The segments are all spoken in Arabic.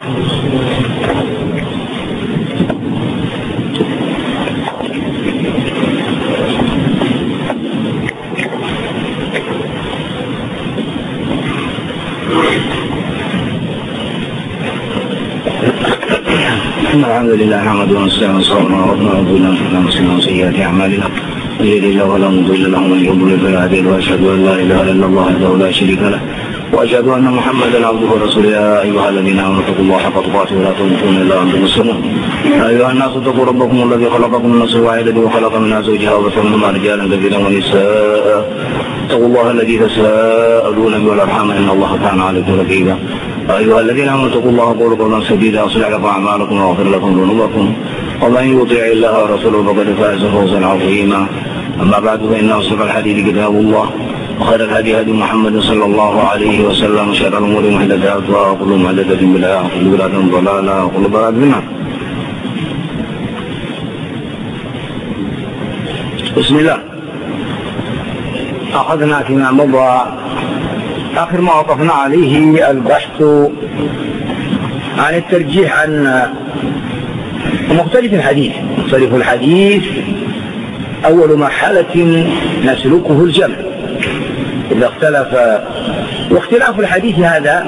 الحمد لله نحمده ونستعينه ونعوذ بالله من شرور سيئات اعمالنا من يهده الله فلا مضل له ومن يضلل فلا هادي له واشهد ان لا اله الا الله وحده لا شريك له واشهد ان محمدا عبده ورسوله. يا ايها الذين امنوا اتقوا الله حق تقاته ولا تموتن الا وانتم مسلمون. يا ايها الناس اتقوا ربكم الذي خلقكم من نفس واحده وخلق منها زوجها وبث منهما رجالا كثيرا ونساء. اتقوا الله الذي تساءلون به والارحام ان الله كان عليكم رقيبا. يا ايها الذين امنوا اتقوا الله وقولوا قولا سديدا يصلح لكم اعمالكم ويغفر لكم ذنوبكم ومن يطع الله ورسوله فقد فاز فوزا عظيما. اما بعد فان اصدق الحديث كتاب الله وخير الهدي هدي محمد صلى الله عليه وسلم وشر الامور محدثاتها وكل محدثة بدعة وكل بدعة ضلالة وكل ضلالة في النار. بسم الله. اخذنا فيما مضى آخر ما وقفنا عليه البحث عن الترجيح عن مختلف الحديث. مختلف الحديث أول مرحلة نسلكه الجمع إذا اختلف. واختلاف الحديث هذا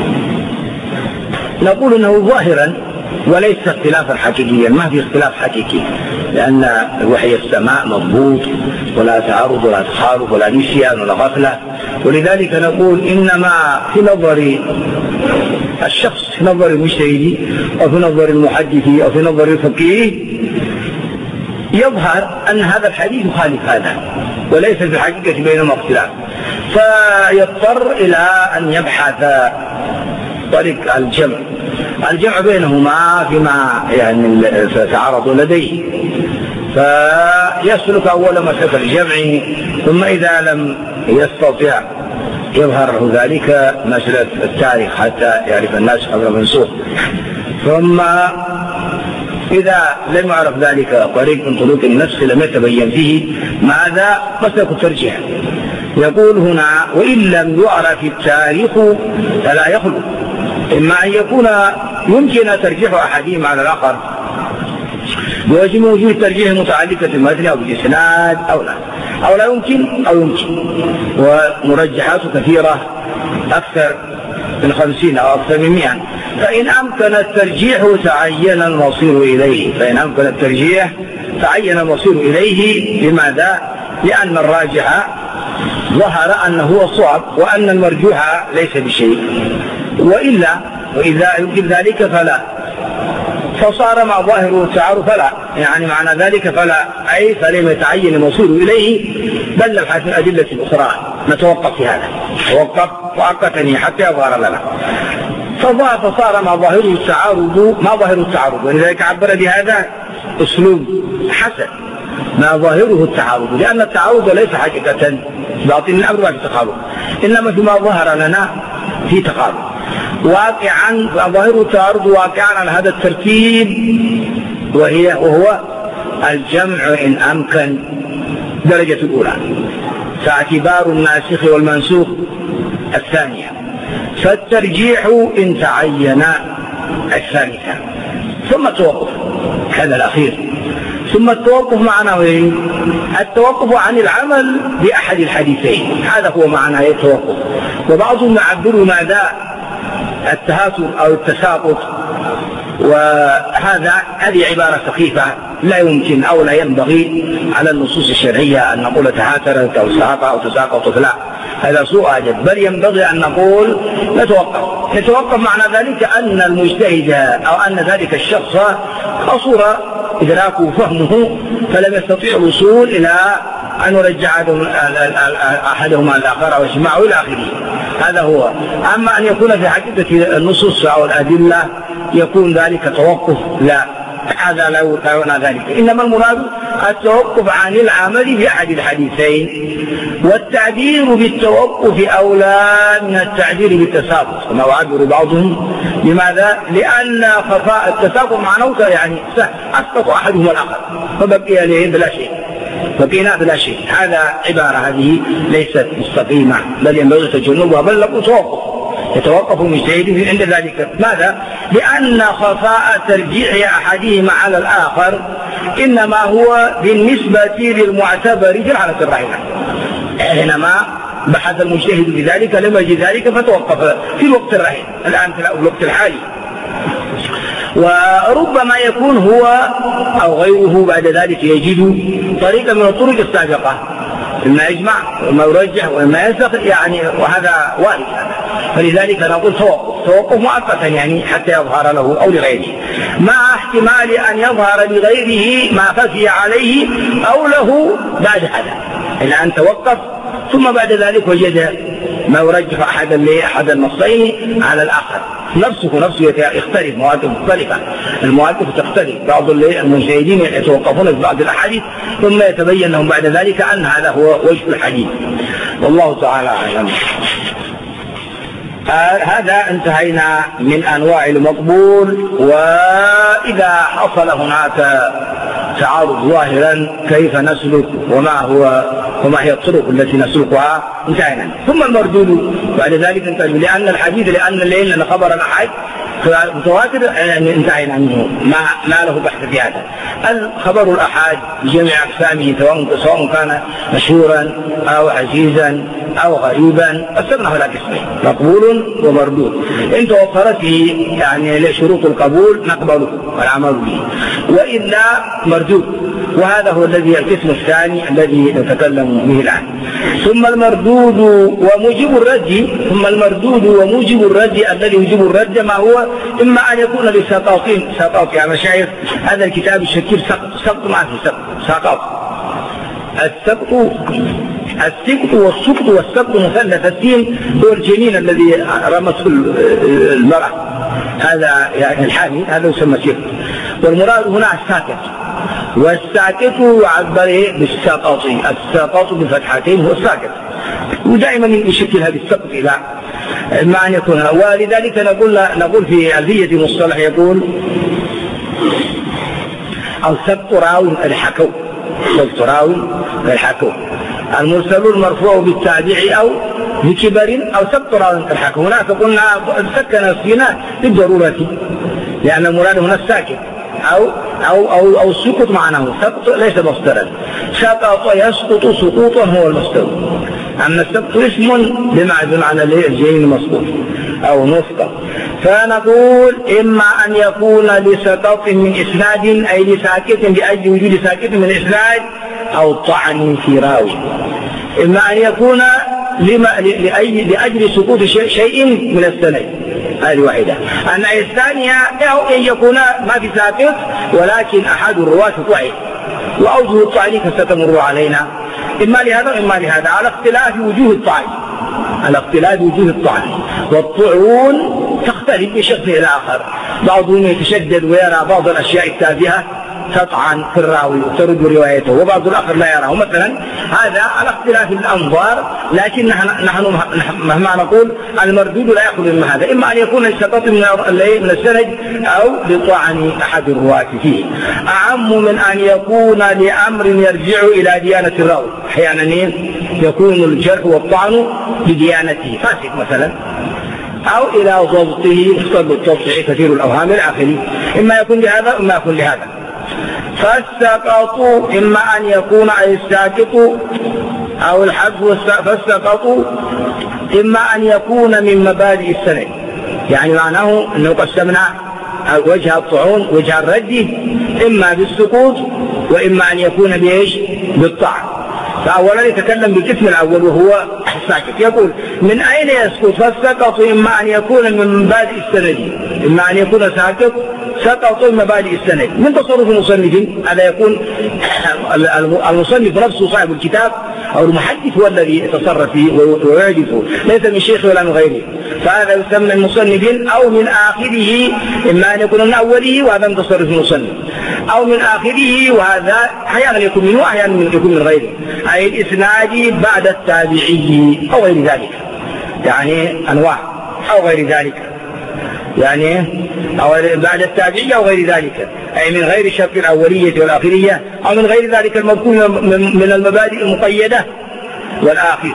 نقول أنه ظاهرا وليس اختلافا حقيقيا، ما في اختلاف حقيقي، لأن وحي السماء مضبوط ولا تعارض ولا تخالف ولا نسيان ولا غفلة. ولذلك نقول إنما في نظر الشخص، في نظر المجتهد أو في نظر المحدث أو في نظر الفقيه يظهر أن هذا الحديث يخالف هذا وليس في الحقيقة بينهما اختلاف، فيضطر إلى أن يبحث طريق الجمع بينهما فيما يعني تعارض لديه، فيسلك أول مسلك الجمع، ثم إذا لم يستطيع يظهر ذلك مسألة التاريخ حتى يعرف الناس قبل المنسوخ، ثم إذا لم يعرف ذلك طريق من طرق النسخ لم يتبين فيه ماذا مسلك الترجيح. يقول هنا وإن لم يعرف التاريخ فلا يخلو، إما أن يكون يمكن ترجيح أحدهما على الآخر بوجه من وجوه الترجيح المتعلقة بالمتن أو بالإسناد أو لا يمكن أو يمكن، ومرجحات كثيرة أكثر من 50 أو أكثر من 100. فإن أمكن الترجيح تعين المصير إليه، فإن أمكن الترجيح تعين المصير إليه. لماذا؟ لأن الراجح ظهر أنه هو الصواب وأن المرجوح ليس بشيء، وإذا يمكن ذلك فلا، فصار مع ظاهر التعارض فلا، يعني معنى ذلك فلا أي فلم يتعين المصير إليه، بل نبحث من أدلة أخرى نتوقف في هذا، توقف مؤقتا حتى يظهر لنا. فصار ما ظاهره التعارض، ولذلك عبر بهذا أسلوب حسن، ما ظاهره التعارض، لأن التعارض ليس حقيقة باطن الأمر ما في تقارب، إنما فيما ظهر لنا في تقارب واقعا. ظاهر التعارض واقعا على هذا الترتيب، وهو الجمع إن أمكن درجة الأولى، فاعتبار الناسخ والمنسوخ الثانية، فالترجيح إن تعين الثالثة، ثم التوقف هذا الأخير. ثم التوقف معناه ايه؟ التوقف عن العمل بأحد الحديثين، هذا هو معنى التوقف. وبعضهم يعبر ماذا؟ التهاتر أو التساقط، هذه عبارة سخيفة لا يمكن أو لا ينبغي على النصوص الشرعية أن نقول تهاترت أو ساقط أو تساقط، لا، هذا سوء أدب، بل ينبغي أن نقول نتوقف معنى ذلك أن المجتهد أو أن ذلك الشخص قصر إدراكه وفهمه فلم يستطيع الوصول إلى أن يرجع أحدهما الآخر أو يسمعه إلى آخره، هذا هو. أما أن يكون في حقيقة النصوص أو الأدلة يكون ذلك توقف، لا، هذا لا يعنى ذلك، إنما المراد التوقف عن العمل بأحد الحديثين، والتعبير بالتوقف أولى من التعبير بالتساقط كما يعبر بعضهم. لماذا؟ لأن خفاء التساقط معناه يعني أسقط أحدهما الآخر فبقي له بلا شيء، بقينا بلا شيء، هذا عبارة هذه ليست مستقيمة، بل ينبغي تجنبها، بل نقول توقف يتوقف المجتهد عند ذلك. ماذا؟ لأن خفاء ترجيح أحدهما على الآخر إنما هو بالنسبة للمعتبر في الحالة الراهنة. حينما بحث المجتهد بذلك لم يجد ذلك فتوقف في الوقت الراهن الآن في الوقت الحالي. وربما يكون هو أو غيره بعد ذلك يجد طريقة من الطرق السابقة، إما يجمع وما يرجح وما ينسخ يعني، وهذا وارد. فلذلك نقول توقف مؤقتا يعني حتى يظهر له أو لغيره، مع احتمال أن يظهر لغيره ما خفي عليه أو له بعد هذا، إلى أن توقف ثم بعد ذلك وجد ما يرجح أحد النصين على الآخر. نفسه يختلف، مواقف مختلفة، المواقف تختلف. بعض المجتهدين يتوقفون في بعض الأحاديث ثم يتبين لهم بعد ذلك أن هذا هو وجه الحديث، والله تعالى أعلم. هذا انتهينا من أنواع المقبول. وإذا حصل هناك تعارض ظاهرا كيف نسلك وما هي الطرق التي نسلكها انتهينا. ثم المردود بعد ذلك انتهينا، لأن خبر الأحد متواتر انتهينا عنه، ما له بحث في هذا. الخبر الأحاد بجميع أقسامه سواء كان مشهورا أو عزيزا أو غريبا قسمناه إلى قسمين، مقبول ومردود. إن توفرت فيه يعني شروط القبول نقبله والعمل به، وإلا مردود. وهذا هو القسم الثاني الذي نتكلم به الآن. ثم المردود وموجب الرد الذي يوجب الرد ما هو إما أن يكون لسقاط يا مشايخ. هذا الكتاب الشكيل سقط ما في سقط. السقط والسقط مثلث السين هو الجنين الذي رمته المرأة، هذا يعني الحامل، هذا يسمى سقط. والمراد هنا الساكت، والساكت يعبر بالسقط بالفتحتين هو الساكت، ودائما يشكل هذه السقط إلى ما أن يكون. ولذلك نقول في ألفية المصطلح يقول أو سقط راو الحكو، المرسل المرفوع بالتابع أو بكبر أو سقط راو الحكو. هناك قلنا سكن السيناء بالضرورة لأن المراد هنا الساكت أو السقوط معناه سقط ليس مصدرا. سقط يسقط سقوطا هو المصدر، أما السقط اسم بمعنى الجنين المسقوط أو نسقط. فنقول إما أن يكون لسقط من إسناد أي لساكت لأجل وجود ساكت من إسناد أو طعن في راوي، إما أن يكون لأجل سقوط شيء من السند، هذه واحدة. النوع الثانية أن يكون ما في ساكت ولكن أحد الرواة ضعيف، وأوجه الطعن ستمر علينا إما لهذا وإما لهذا على اختلاف وجوه الطعن. والطعون تختلف من شخص إلى آخر، بعضهم يتشدد ويرى بعض الأشياء التافهة تطعن في الراوي وترد روايته، وبعض الآخر لا يراه مثلا. هذا على اختلاف الأنظار، لكن نحن مهما نقول المردود لا يأخذ من هذا، إما أن يكون لسقط من السند أو لطعن أحد الرواة فيه. أعم من أن يكون لأمر يرجع إلى ديانة الراوي. أحيانا يكون الجرح والطعن بديانته، فاسق مثلا، أو إلى ضبطه بالضبط كثير الأوهام الآخرين، إما يكون لهذا وإما يكون لهذا. فالسقط إما أن يكون أي الساكت أو الحذف. فالسقط إما أن يكون من مبادئ السند، يعني معناه أنه قسمنا وجه الطعون وجه الرد إما بالسقوط وإما أن يكون بإيش؟ بالطعن. فأولا يتكلم بالقسم الأول وهو الساكت، يقول من أين يسقط؟ فالسقط إما أن يكون من مبادئ السند، إما أن يكون سقط من مبادئ السند. من تصرف المصنف هذا يكون المصنف نفسه صاحب الكتاب أو المحدث هو الذي يتصرف فيه ويعجزه، ليس من شيخ ولا من غيره. فهذا يسمى المصنف أو من آخره، إما أن يكون من أوله وهذا من تصرف المصنف، أو من آخره وهذا أحيانا يكون منه وأحيانا يكون من غيره، أي الإسناد بعد التابعي أو غير ذلك، يعني أنواع أو غير ذلك، يعني أو بعد التابعية أو غير ذلك، أي من غير شرط الأولية والآخرية، أو من غير ذلك المذكور من المبادئ المقيدة والآخر.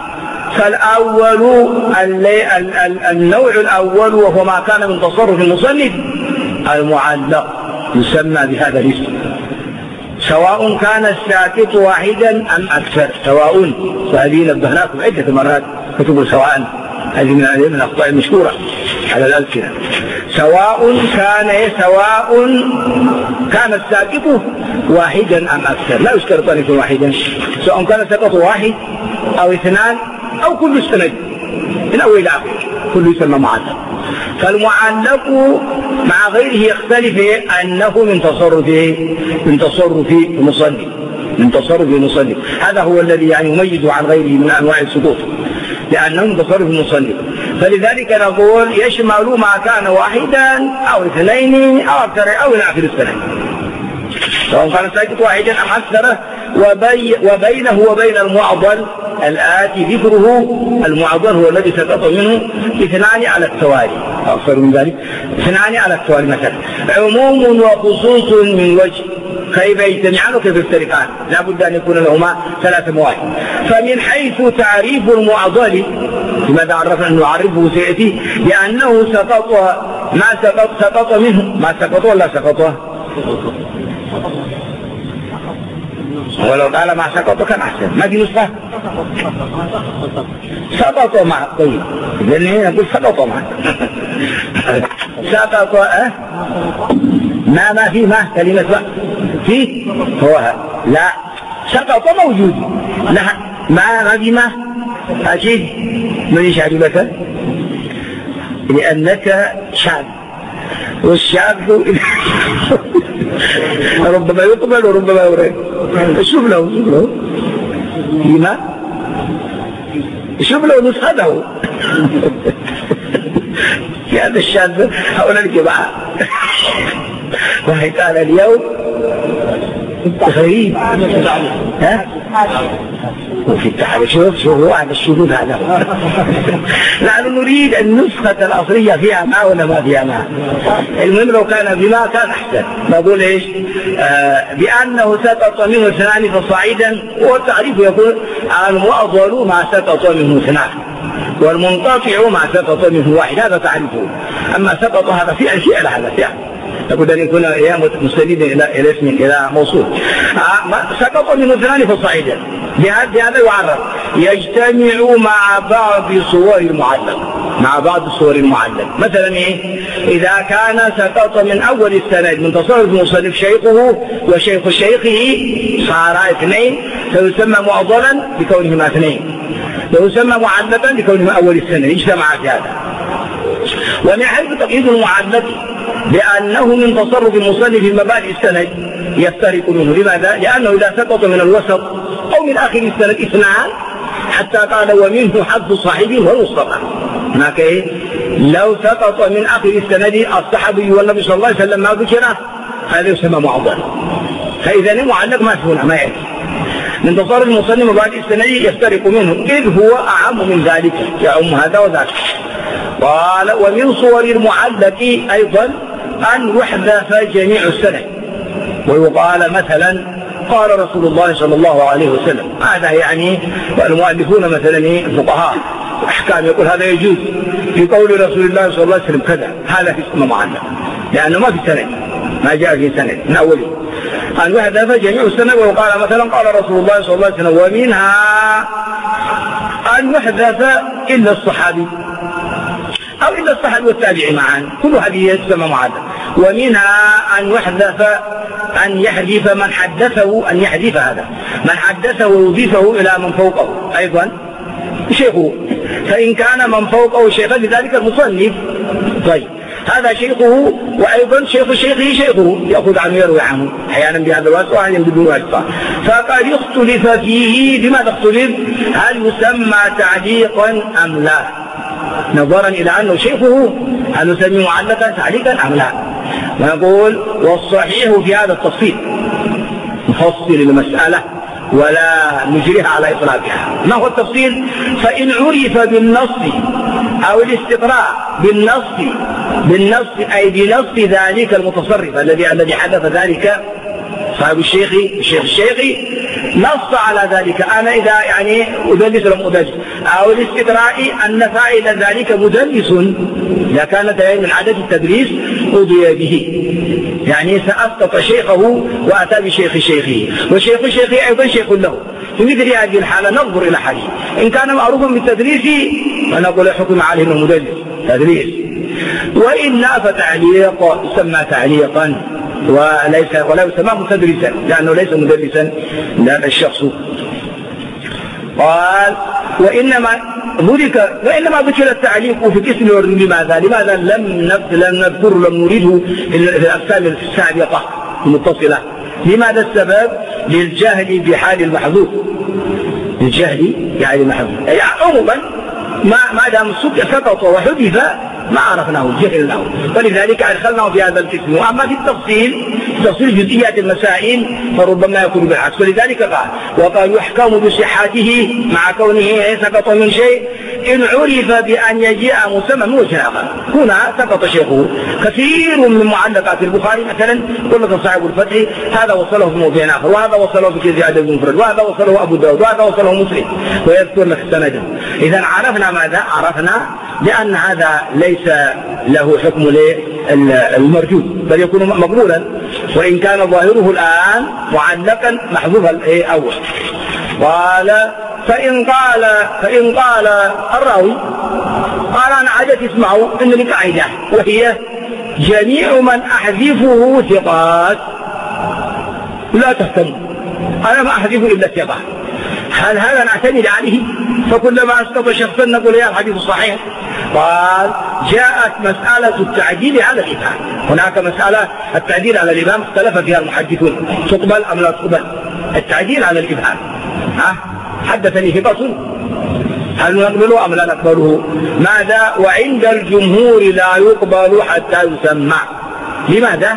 فالأول النوع الأول وهو ما كان من تصرف المصنف المعلق يسمى بهذا الاسم، سواء كان الساكت واحدا أم أكثر. سواء، وهذه نبهناكم عدة مرات كتب سواء، هذه من الأخطاء المشهورة على الألسنة. سواء كان الساكت واحدا أم أكثر، لا يشترط أن يكون واحدا، سواء كان الساكت واحد أو اثنان أو كل السند من أول إلى آخر كله يسمى معلق. فالمعلق مع غيره يختلف أنه من تصرف المصنف، هذا هو الذي يعني يميز عن غيره من أنواع السقوط، لأنه من تصرف المصنف. فلذلك نقول يشمل ما كان واحدا أو اثنين أو أكثر أو إلى آخر السنة، سواء كان ساكت واحدا أم أكثر. وبينه وبين المعضل الآتي ذكره، المعضل هو الذي سقط منه اثنان على التوالي، أكثر من ذلك اثنان على التوالي مثلا، عموم وخصوص من وجه، كيف يجتمعان وكيف يفترقان، لا بد أن يكون لهما ثلاث مواجه. فمن حيث تعريف المعضل، لماذا عرفنا أنه نعرفه سيأتي؟ لأنه سقط منه ما سقط ولا سقط، ولو قال ما سقط كان أحسن، ما في نسخة سقط مع، طيب لأنه نقول سقط مع سقط ما في ما كلمة في هو لا سقط موجود، لا ما في ما أجيب من يشهد لك لأنك شاذ، والشاذ ربما يقبل وربما يرد. شوف له لما شوف له نسخته في هذا الشاذ هؤلاء الجماعة. وهي قال اليوم غريب وفي التحريف، شوفوا هذا الشذوذ هذا. نحن نريد النسخة الأصلية فيها ما ولا ما فيها ما، المهم لو كان بما كان أحسن. نقول إيش؟ بأنه سقط منه اثنان فصاعدا، والتعريف يقول المعضل ما سقط منه اثنان، والمنقطع ما سقط منه واحد، هذا تعريفه. أما سقط هذا في أشياء لهذا فيها، لابد أن يكون مستند إلى اسم إلى موصول. سقط منه اثنان فصاعدا، بهذا يعرف يجتمع مع بعض صور المعلق. مثلا إيه؟ إذا كان سقط من أول السند من تصرف المصنف شيخه وشيخ شيخه صار اثنين، فيسمى معضلا بكونهما اثنين، ويسمى معلقا بكونهما أول السند، اجتمع في هذا. ومن حيث تقييد المعلق بأنه من تصرف المصنف في مبادئ السند يفترق منه. لماذا؟ لأنه إذا سقط من الوسط أو من آخر السند اثنان، حتى قال ومنه حد صاحبه والمصطفى. هناك إيه؟ لو سقط من آخر السند الصحابي والنبي صلى الله عليه وسلم ما ذكره، هذا يسمى معضل. فإذا المعلق ما هنا ما يأتي من تصرف المصنف مبادئ السند يفترق منه، إذ هو أعم من ذلك، يعم هذا وذاك. قال ومن صور المعلق أيضا أن يحذف جميع السند، ويقال مثلا قال رسول الله صلى الله عليه وسلم، هذا يعني والمؤلفون مثلا الفقهاء أحكام يقول هذا يجوز في قول رسول الله صلى الله عليه وسلم كذا، هذا في اسم معلق لأنه ما في سند، ما جاء في سند من أوله. أن يحذف جميع السند، ويقال مثلا قال رسول الله صلى الله عليه وسلم، ومنها أن يحذف إلا الصحابي أو إلا الصحابي والتابعي معا، كل هذه يسمى معلق. ومنها أن يحذف أن يحذف من حدثه، أن يحذف هذا من حدثه ويضيفه إلى من فوقه أيضا شيخه، فإن كان من فوقه شيخا لذلك المصنف، طيب هذا شيخه وأيضا شيخ شيخه شيخه، يأخذ عنه يروي عنه أحيانا بهذا الواسطة وأحيانا بدون واسطة. فقد اختلف فيه، لماذا اختلف؟ هل يسمى تعليقا أم لا؟ نظرا إلى أنه شيخه هل نسميه معلقا تعليقا أم لا؟ ونقول والصحيح في هذا التفصيل، نفصل المسألة ولا نجريها على إطلاقها. ما هو التفصيل؟ فإن عرف بالنص أو الاستقراء بالنص أي بنص ذلك المتصرف الذي حدث ذلك صاحب الشيخ نص على ذلك، أنا إذا يعني أدلس لم أدلس، أو الاستدراء أن فاعل ذلك مدلس إذا كانت من عدد التدريس قضي به، يعني سأسقط شيخه وأتى بشيخ شيخه، وشيخ شيخه أيضا شيخ له. في مثل هذه الحالة ننظر إلى حاله، إن كان معروفا بالتدريس فنقول حكم عليه أنه مدلس تدريس، وإلا فتعليق يسمى تعليقا ولا يسمى متدرسا لأنه ليس مدرسا لا الشخص. قال وإنما ذكر التعليق في الاسم والرد. لماذا لم نذكر لم نريده في الأقسام السابقة المتصلة؟ لماذا السبب؟ للجهل بحال المحذوف، للجهل يعني المحذوف، يعني عموما ما دام سقط وحذف ما عرفناه جهلناه، فلذلك أدخلناه في هذا القسم. وأما في تفصيل جزئيات المسائل فربما يكون بالعكس، ولذلك وقال يحكم بصحته مع كونه سقط من شيء إن عرف بأن يجيء مسمى من وجه آخر. هنا سقط شيخه. كثير من معلقات البخاري مثلا يقول لك صاحب الفتح هذا وصله في موضع آخر، وهذا وصله في كذا عدد المفرد، وهذا وصله أبو داود، وهذا وصله مسلم، ويذكر لك سنده. إذا عرفنا ماذا؟ عرفنا لأن هذا ليس له حكم المرجود بل يكون مقبولا، وإن كان ظاهره الآن معلقا محذوفا الأول. قال فإن قال الراوي قال أنا عادت اسمعوا إن لي قاعدة وهي جميع من أحذفه ثقات لا تهتم، أنا ما أحذفه إلا ثقة. هل هذا نعتمد عليه؟ فكلما أسقط شخصا نقول يا الحديث الصحيح. قال جاءت مسألة التعديل على الإمام، هناك مسألة التعديل على الإمام اختلف فيها المحدثون تقبل أم لا تقبل. التعديل على الإمام حدثني ثقة هل نقبله أم لا نقبله؟ ماذا؟ وعند الجمهور لا يقبل حتى يسمع. لماذا؟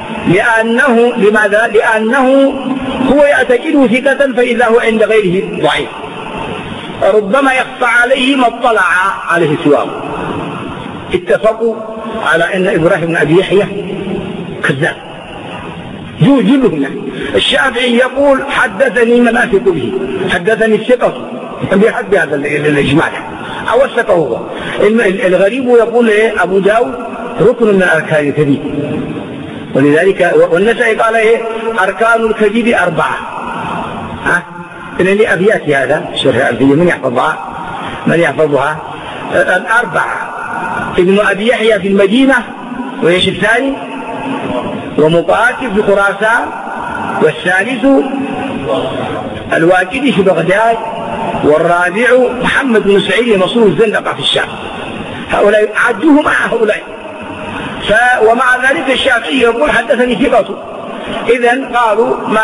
لأنه هو يعتقده ثقة فإذا هو عند غيره ضعيف، ربما يخفى عليه ما اطلع عليه سواه. اتفقوا على أن إبراهيم بن أبي يحيى كذاب جلهم. الشافعي يقول حدثني من أثق به، حدثني الثقة بحد هذا الإجماع أو الثقة هو. الغريب يقول أبو داود ركن من أركان الكذب، ولذلك والنسائي قال أركان الكذب 4. إن لي أبيات هذا شرح ألفية من يحفظها 4. ابن أبي يحيى في المدينة، وإيش الثاني؟ ومقاتل في خراسان، والثالث الواكدي في بغداد، والرابع محمد بن سعيد المصري الزندقة في الشام. هؤلاء عدوه مع هؤلاء. ومع ذلك الشافعي يقول حدثني ثقة. إذن قالوا ما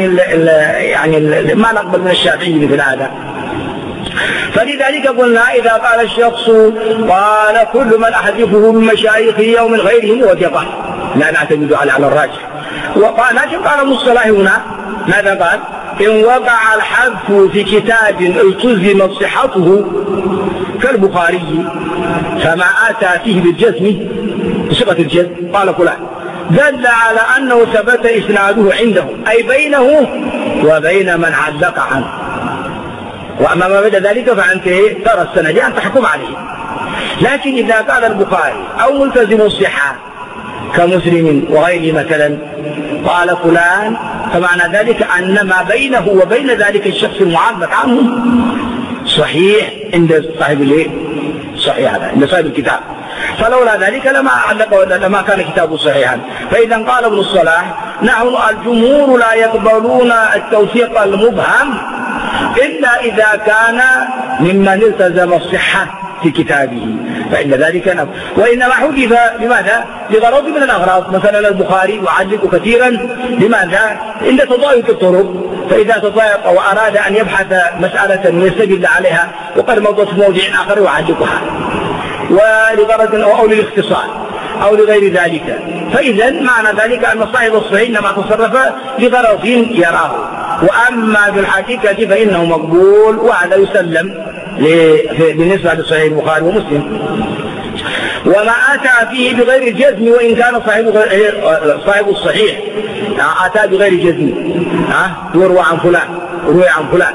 ما نقبل من الشافعي مثل هذا. فلذلك قلنا إذا قال الشخص قال كل من أحدثه من مشايخه أو من غيرهم وثقة لا نعتمد على الراجح. لكن قال ابن الصلاح هنا ماذا قال؟ إن وقع الحذف في كتاب التزمت صحته كالبخاري فما أتى فيه بالجزم بصيغة الجزم قال فلان دل على أنه ثبت إسناده عندهم، أي بينه وبين من علق عنه. وأما ما بعد ذلك فأنت ترى السند أن تحكم عليه. لكن إذا قال البخاري أو ملتزم الصحة كمسلم وغيره مثلا قال فلان، فمعنى ذلك أن ما بينه وبين ذلك الشخص المعلق عنه صحيح عند صاحب صحيح هذا عند صاحب الكتاب، فلولا ذلك لما كان كتابه صحيحا. فإذا قال ابن الصلاح نحن الجمهور لا يقبلون التوثيق المبهم إلا إذا كان ممن التزم الصحة في كتابه، فإن ذلك نفس. وإنما حذف لماذا؟ لغرض من الأغراض. مثلا البخاري يعلق كثيرا لماذا؟ عند تضايق الطرق، فإذا تضايق وأراد أن يبحث مسألة ويستدل عليها وقد مضت في موضع آخر يعلقها، ولغرض أو للاختصار أو لغير ذلك. فإذا معنى ذلك أن صاحب الصحيح إنما تصرف لغرض يراه، وأما بالحقيقة فإنه مقبول، وهذا يسلم بالنسبة لصحيح البخاري ومسلم. وما أتى فيه بغير الجزم وإن كان صاحب الصحيح أتى بغير جزم يروى عن فلان روي عن فلان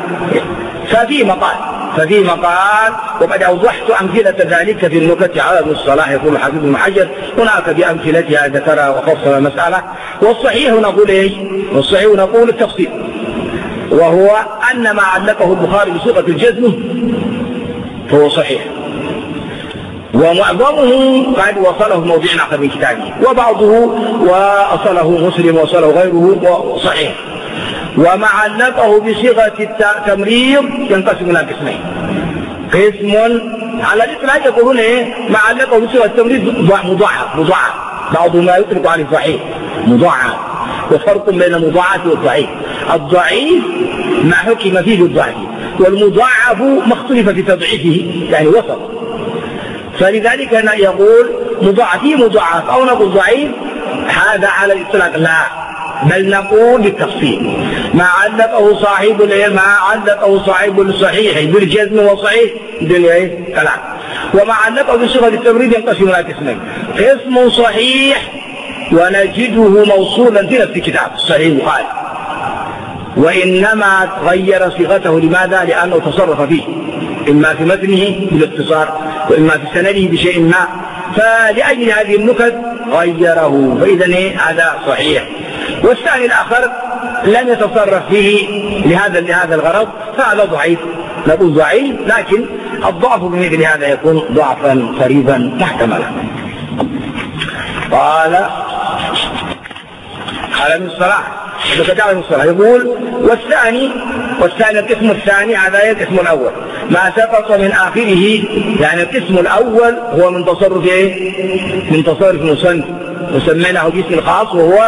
ففي مقال وقد أوضحت أمثلة ذلك في النكت على ابن الصلاح. يقول الحافظ ابن حجر هناك بأمثلتها ذكرها وفصل المسألة. والصحيح نقول إيش؟ والصحيح نقول التفصيل، وهو أن ما علقه البخاري بصيغة الجزم فهو صحيح، ومعظمه قد وصله في موضع آخر من كتابه، وبعضه وصله مسلم وصله غيره صحيح. وما علقه بصيغة التمريض ينقسم إلى قسمين: قسم على الإطلاق يقولون ما علقه بصيغة التمريض مضاعف، بعض ما يطلق عليه صحيح مضاعف، وفرق بين المضاعف والضعيف. الضعيف ما حكم فيه بالضعف، والمضاعف ما اختلف في تضعيفه يعني وسط. فلذلك يقول مضاعف أو نقول ضعيف، هذا على الإطلاق لا، بل نقول بالتفصيل. ما علقه صاحب الصحيح بالجزم والصحيح بدون كلام. وما علقه بصيغة التمريض ينقسم إلى قسمين: قسم صحيح ونجده موصولا في نفس الكتاب الصحيح البخاري، وإنما غير صيغته. لماذا؟ لأنه تصرف فيه، إما في متنه بالاختصار وإما في سنده بشيء ما، فلأجل هذه النكت غيره، فإذا هذا صحيح. والثاني الآخر لم يتصرف فيه لهذا الغرض، فهذا ضعيف، نقول ضعيف، لكن الضعف بمثل هذا يكون ضعفا قريبا محتملا. قال ابن الصلاح يقول والثاني القسم الثاني، هذا القسم الأول ما سقط من آخره، يعني القسم الأول هو من تصرف من تصرف المصنف، وسميناه باسم الخاص وهو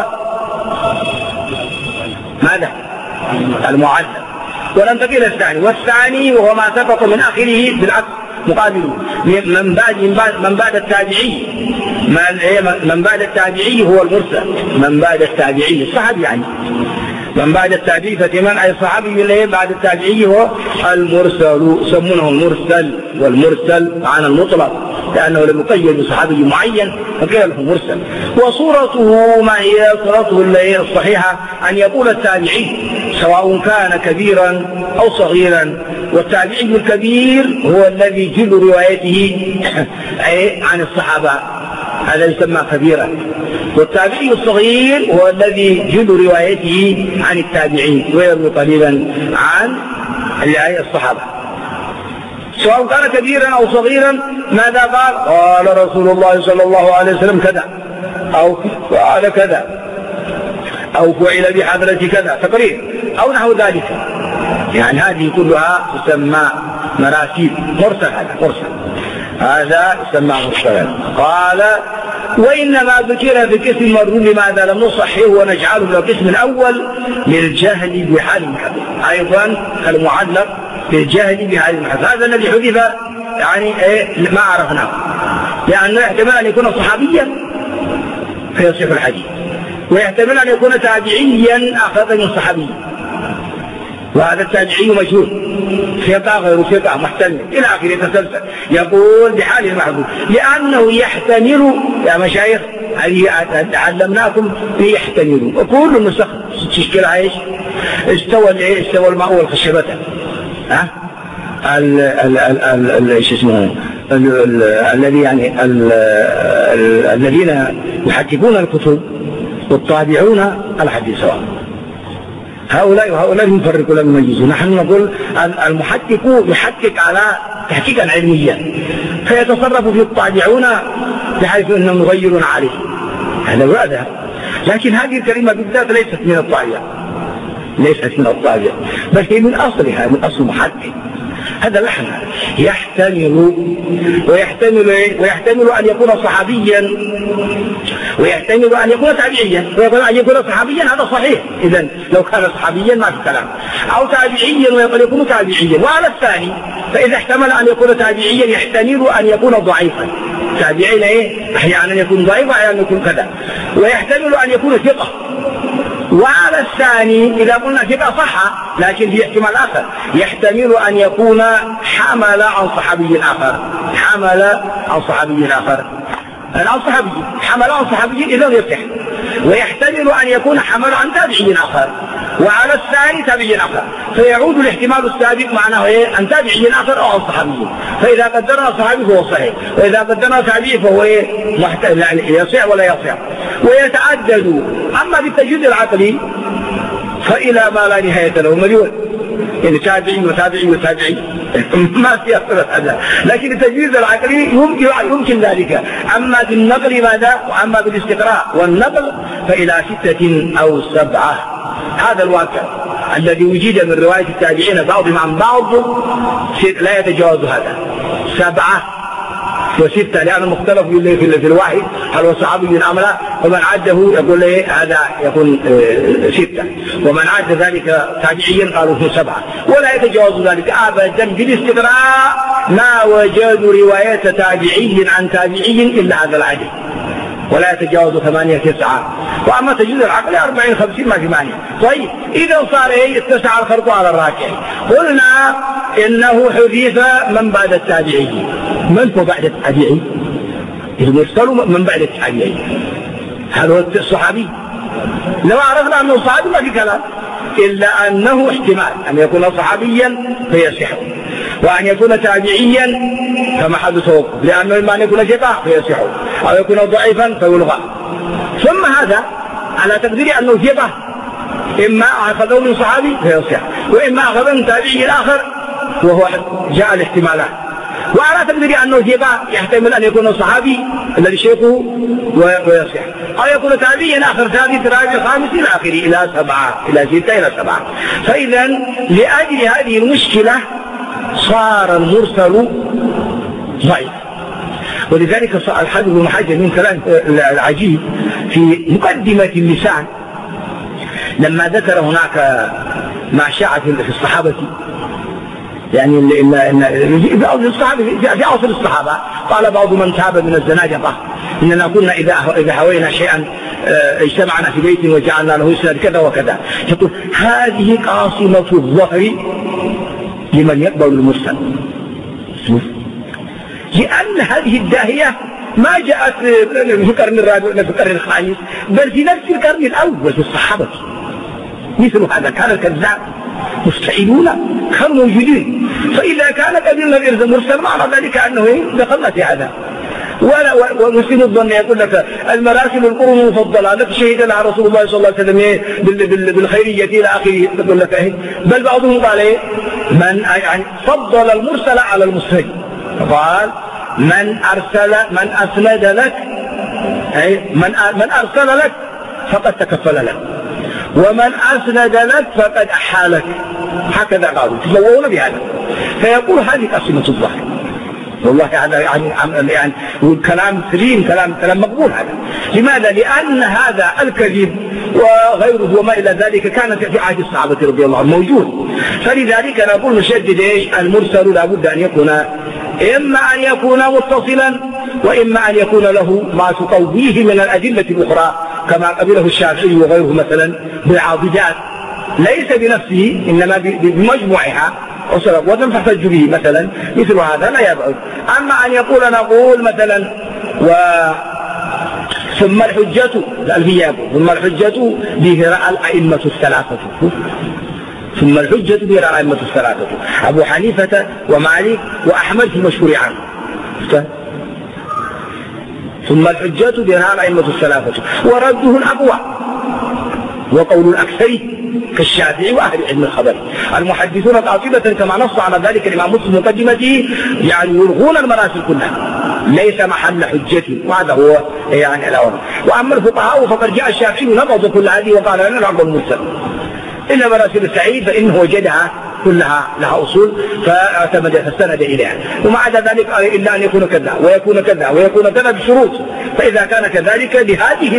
ماذا؟ المعلق. وننتقل إلى الثاني، والثاني وهو ما سقط من آخره بالعكس مقابله من بعد التابعي. من بعد التابعي هو المرسل، من بعد التابعي الصحابي، يعني من بعد التابعي فتمان أي صحابي اللي بعد التابعي هو المرسل، يسمونه المرسل، والمرسل عن المطلق لأنه لم يقيد بصحابي معين فقيل له مرسل. وصورته ما هي صورته الصحيحة؟ أن يقول التابعي سواء كان كبيرا أو صغيرا، والتابعي الكبير هو الذي جل روايته عن الصحابة، هذا يسمى كبيرا، والتابعي الصغير هو الذي جل روايته عن التابعين ويروي قليلا عن الصحابة. سواء كان كبيرا أو صغيرا، ماذا قال رسول الله صلى الله عليه وسلم كذا، أو فعل كذا، أو فعل بحضرة كذا تقرير أو نحو ذلك، يعني هذه كلها تسمى مراسيل مرسل. هذا يسمى مرسلا. قال وإنما ذكر في القسم المرسول لماذا لم نصححه ونجعله من القسم الأول للجهل بحال المحدث، أيضا المعلق للجهل بحال المحدث. هذا الذي حذف يعني ما عرفناه، لأنه يحتمل أن يكون صحابيا فيصح الحديث، ويحتمل أن يكون تابعيا أخذ من صحابي، وهذا التابعي مجهول، ثقة غير ثقة محتمل إلى آخره يتسلسل. يقول بحال المحدود لأنه يحتمل يا مشايخ، هذه علمناكم يحتمل، وكل النسخ تشكلها ايش؟ استوى الماء والخشبة، الذي يعني الذين يحققون الكتب والطابعون الحديث سواء، هؤلاء وهؤلاء يفرقوا لا يميزوا. نحن نقول المحقق يحقق على تحقيقا علميا، فيتصرف في الطابعون بحيث انهم مغيرون عليه، هذا وهذا. لكن هذه الكلمة بالذات ليست من الطابع، بل هي من أصلها، من أصل محقق. هذا لحن يحتمل ويحتمل أن يكون صحابيا، ويحتمل أن يكون تابعيا، ويقول أن يكون صحابيا، هذا صحيح. إذن لو كان صحابيا ما في كلام، أو تابعيا ويقول يكون تابعيا. وعلى الثاني فإذا احتمل أن يكون تابعيا يحتمل أن يكون ضعيفا، تابعين أحيانا يكون ضعيفا أحيانا يكون كذا، ويحتمل أن يكون ثقة، وعلى الثاني إذا قلنا ثقة صح، لكن في احتمال آخر، يحتمل أن يكون حمل عن صحابي آخر، حمل عن صحابي آخر، عن صحابي، حمل عن صحابي إذا يصح، ويحتمل أن يكون حمل عن تابعي آخر، وعلى الثاني تابعي آخر، فيعود الاحتمال السابق معناه إيه؟ عن تابعي آخر أو عن صحابي، فإذا قدرنا صحابي فهو صحيح، وإذا قدرنا تابعي فهو إيه؟ يصح ولا يصح. ويتعدد. أما بالتجويد العقلي فإلى ما لا نهاية له مليون، يعني تابعي وتابعي وتابعي ما في أصل هذا، لكن التجويد العقلي يمكن ذلك. أما بالنقل ماذا؟ وأما بالاستقراء والنقل فإلى 6 أو 7. هذا الواقع الذي وجد من رواية التابعين بعضهم عن بعض لا يتجاوز هذا 7 و6، لأن مختلف في الواحد هل هو صحابي أم لا، ومن عده يقول له هذا يكون 6، ومن عد ذلك تابعيا قالوا في 7، ولا يتجاوز ذلك أبدا. بالاستقراء ما وجدوا رواية تابعي عن تابعي إلا هذا العدد، ولا يتجاوز 8 9. وأما تجويد العقل 40 50 ما في معنى. طيب إذا صار اتسع الخرق على الراكع، قلنا إنه حذف من بعد التابعي. من هو بعد التابعي؟ المرسل من بعد التابعي، هل هو الصحابي؟ لو عرفنا أنه صحابي ما في كلام، إلا أنه احتمال أن يكون صحابيا فيصح، وأن يكون تابعيا فمحل توقف، لأنه إما أن يكون ثقة فيصح أو يكون ضعيفا فيلغى. ثم هذا على تقدير أنه ثقة، إما أخذه من صحابي فيصح، وإما أخذه من تابعي آخر وهو جاء الاحتمالات. وعلى تقدير أنه ثقة يحتمل أن يكون صحابي الذي شيخه ويصح، أو يكون تابعيا آخر ثالث رابع خامس إلى آخره إلى 7 إلى 6 إلى 7. فإذا لأجل هذه المشكلة صار المرسل ضعيف. ولذلك الحافظ ابن حجر من كلام العجيب في مقدمة اللسان لما ذكر هناك ما شاع في الصحابة، يعني في عصر الصحابة قال بعض من تاب من الزنادقة إننا كنا إذا هوينا شيئا اجتمعنا في بيت وجعلنا له يسند كذا وكذا. يقول هذه قاصمة الظهر لمن يقبل المرسل، لأن هذه الداهية ما جاءت في القرن الرابع ولا في القرن الخامس، بل في نفس القرن الأول في الصحابة. مثل هذا كان الكذاب مستعينون كانوا موجودين. فإذا كان قبلنا الإرث مرسل معنى ذلك أنه دخلنا في هذا. ومسلم الظن يقول لك المراسل القرون المفضلة التي شهد لها رسول الله صلى الله عليه وسلم بالخيرية إلى آخره، يقول لك بل بعضهم قال من يعني فضل المرسل على المسند، قال من أسند لك من أرسل لك فقد تكفل لك، ومن أسند لك فقد أحالك. هكذا قالوا تزوون بهذا. فيقول هذه قسمة الظهر. والله هذا يعني كلام سليم، كلام مقبول هذا. لماذا؟ لأن هذا الكذب وغيره وما إلى ذلك كانت في عهد الصحابة رضي الله عنهم موجود. فلذلك نقول نشدد المرسل لابد أن يكون إما أن يكون متصلا، وإما أن يكون له ما تقويه من الأدلة الأخرى كما قبله الشافعي وغيره مثلا بالعاضدات، ليس بنفسه إنما بمجموعها وزن تحتج به مثلا، مثل هذا لا يبعد. أما أن نقول مثلا ثم الحجة ثم الحجة به الأئمة الثلاثة، ثم الحجة به الأئمة الثلاثة أبو حنيفة ومالك وأحمد في المشهور عنه. ثم الحجة بها الأئمة الثلاثة، ورده الأقوى وقول الأكثر كالشافعي وأهل علم الخبر. المحدثون قاطبة كما نص على ذلك الإمام مسلم مقدمته يعني يلغون المراسل كلها، ليس محل حجة، وهذا هو يعني الأمر. وأما الفقهاء فقد جاء الشافعي نبض كل هذه وقال لنا العقل المرسل، إلا مراسل السعيد فإنه وجدها كلها لها أصول فاستند إليها، ومع ذلك إلا أن يكون كذا ويكون كذا ويكون كذا بشروط. فإذا كان كذلك لهذه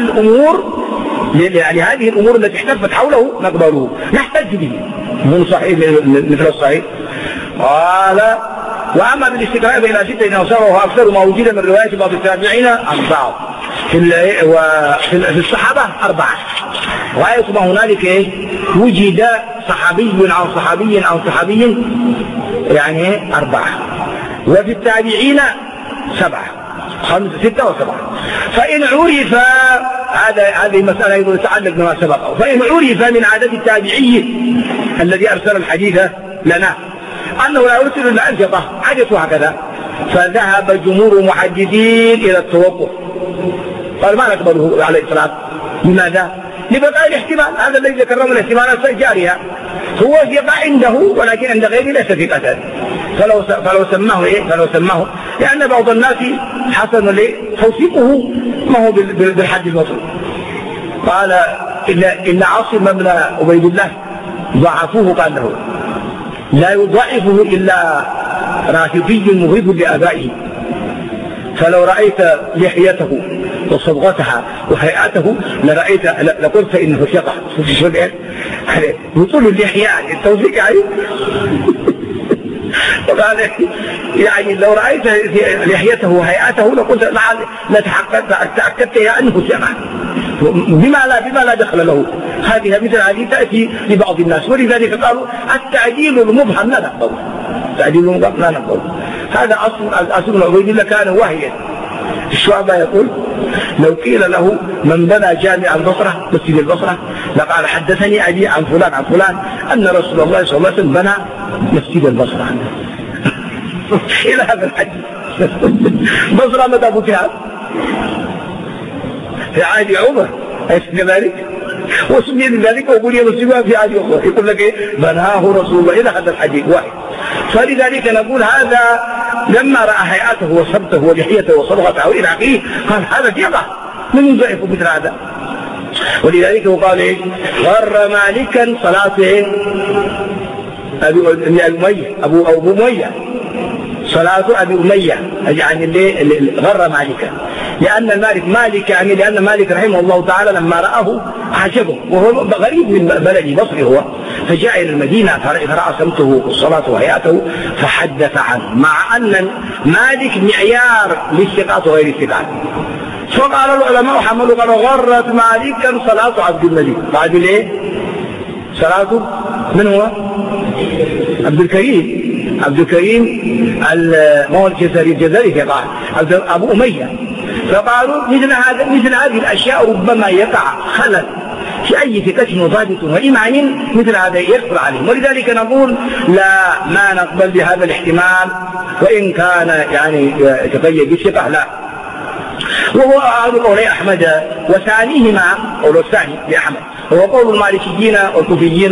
الأمور التي احتفت حوله نقبله نحتج به من صحيح مثل الصحيح. قال وأما بالاستقراء إلى 6 أو 7 وهو أكثر ما وجد من رواية بعض التابعين عن بعض. في الصحابة 4. غاية ما هنالك وجد صحابي عن صحابي عن صحابي يعني 4. وفي التابعين 7 5 6 و7. فإن عرف هذه مسألة أيضا تتعلق بما سبقه. فإن عرف من عدد التابعي الذي أرسل الحديث لنا أنه لا يرسل إلا أنشطة حدثوا هكذا، فذهب جمهور المحدثين إلى التوقف، قال ما نقبله عليه الصلاة. لماذا؟ لبقاء الاحتمال، هذا الذي ذكرناه من الاحتمالات الجارية هو ثقة عنده ولكن عند غيره ليس ثقة، فلو سماه لأن بعض الناس حسن توثيقه ما هو بالحد المطلوب. قال إن عاصم بن عبيد الله ضعفوه، قال له لا يضعفه إلا رافضي مغيظ لآبائه، فلو رأيت لحيته وصبغتها وهيئته لقلت إنه ثقة. بطول اللحية التوثيق يعني لو رأيت لحيته وهيئته لقلت لتأكدت أنه ثقة. بما لا دخل له. مثل هذه تأتي لبعض الناس، ولذلك قالوا التعديل المبهم لا نقبله، التعديل المبهم لا نقبله. هذا أصل من عبيد الله كان واهيا. الشعبة يقول لو قيل له من بنى جامع البصرة مسجد البصرة لقال حدثني أبي عن فلان عن فلان أن رسول الله صلى الله عليه وسلم بنى مسجد البصرة إلى هذا الحد. بصرة متى فتحت؟ في عهد عمر، أليس كذلك؟ وسمي بذلك وبني مسجدها في عهد عمر. يقول لك بناه رسول الله إلى هذا الحديث واحد. فلذلك نقول هذا لما رأى هيئته وصبته ولحيته وصبغته إلى آخره قال هذا ثقة، من يضعف مثل هذا؟ ولذلك هو قال غر مالكا صلاة أبو أمية، صلاة أبي أمية يعني اللي غر مالكا، لأن مالك رحمه الله تعالى لما رآه عجبه، وهو غريب من بلدي بصري هو، فجاء إلى المدينة فرأى سمته والصلاة وهيئته فحدث عنه، مع أن مالك معيار للثقات وغير الثقات. فقال العلماء حملوا قالوا غرت مالكا صلاة عبد الملك. بعد ليه؟ صلاة من هو؟ عبد الكريم المولى الجزائري ثقة أبو أمية. فقالوا مثل هذه الأشياء ربما يقع خلل في أي ثقة وضابط وإيمان مثل هذا يدخل عليهم، ولذلك نقول لا ما نقبل بهذا الاحتمال وإن كان يعني يتقيد بالثقة لا. وهو أحد قولي أحمد وثانيهما قول الثاني لأحمد هو قول المالكيين والكوفيين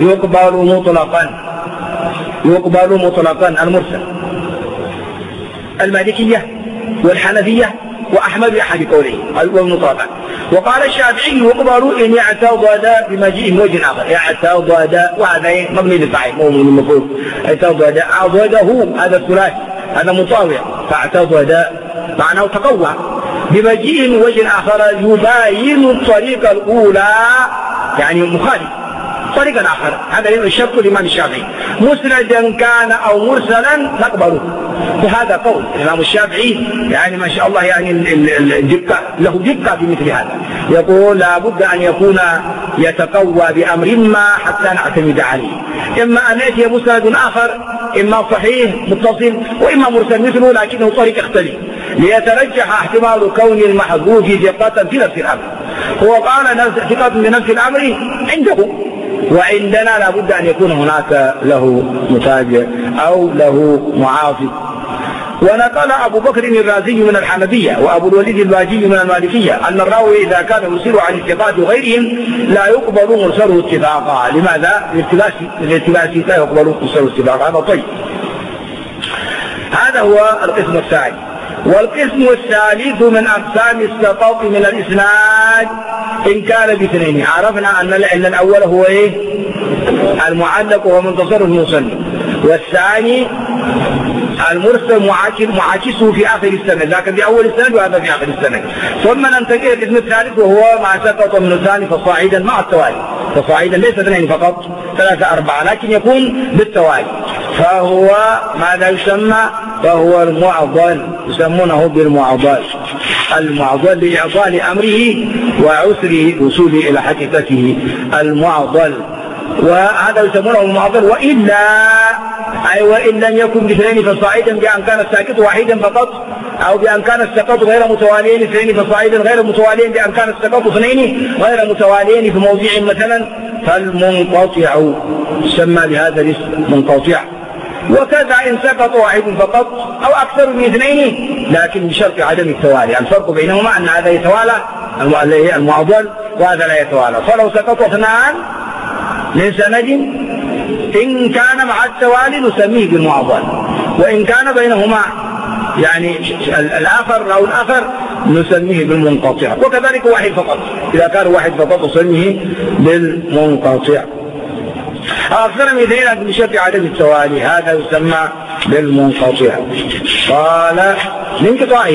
يقبل مطلقا المرسل. المالكية والحنفية وأحمد بأحد قوليه والمطلقا. وقال الشافعي يقبل إن يعتضد بمجيء وجه آخر، يعتضد وهذا مبني للفاعل مو من المفعول، اعتضد عضده هذا الثلاثي هذا مطاوع، فاعتضد معناه تقوى بمجيء وجه آخر يباين الطريقة الأولى يعني مخالف طريقا آخر. هذا الشرط الإمام الشافعي مسندا كان أو مرسلا نقبله. وهذا قول الإمام الشافعي يعني ما شاء الله يعني له دقة في مثل هذا. يقول لا بد أن يكون يتقوى بأمر ما حتى نعتمد عليه، إما أن يأتي مسند آخر إما صحيح متصل وإما مرسل مثله لكنه طريق يختلف ليترجح احتمال كون المحذوف ثقة في نفس الأمر. هو قال ثقة في نفس الأمر عنده، وعندنا لا بد أن يكون هناك له متابع أو له معاصر. ونقل أبو بكر الرازي من الحنفية وأبو الوليد الباجي من المالكية أن الراوي إذا كان يرسل عن الثقات وغيرهم لا يقبل مرسله اتفاقا. لماذا؟ للالتباس لا يقبل مرسله اتفاقا. هذا طيب. هذا هو القسم الثاني. والقسم الثالث من أقسام السقط من الإسناد إن كان باثنين. عرفنا أن الأول هو المعلق وهو منتصر المصنف، والثاني المرسل معاكسه في آخر السنة، لكن في أول السنة وهذا في آخر السنة. ثم ننتقل إلى القسم الثالث وهو ما سقط من الثاني فصاعدا مع التوالي، فصاعدا ليس اثنين فقط 3 4 لكن يكون بالتوالي، فهو ماذا يسمى؟ فهو المعضل، يسمونه بالمعضل. المعضل لإعضال أمره وعسر وصوله إلى حقيقته المعضل، وهذا يسمونه المعضل. وإن لم يكن باثنين فصاعدا، بأن كان الساكت واحدا فقط، أو بأن كان السقط غير متواليين اثنين فصاعدا غير متواليين، بأن كان السقط اثنين غير متواليين في موضع مثلا، فالمنقطع يسمى بهذا الاسم منقطع. وكذا إن سقط واحد فقط أو أكثر من اثنين، لكن بشرط عدم التوالي. الفرق بينهما أن هذا يتوالى المعضل وهذا لا يتوالى. فلو سقط اثنان من سند إن كان مع التوالي نسميه بالمعضل، وإن كان بينهما يعني الآخر أو الآخر نسميه بالمنقطع. وكذلك واحد فقط، إذا كان واحد فقط نسميه بالمنقطع. أكثر من اثنين بشرط عدم التوالي هذا يسمى بالمنقطع. قال لانقطاعه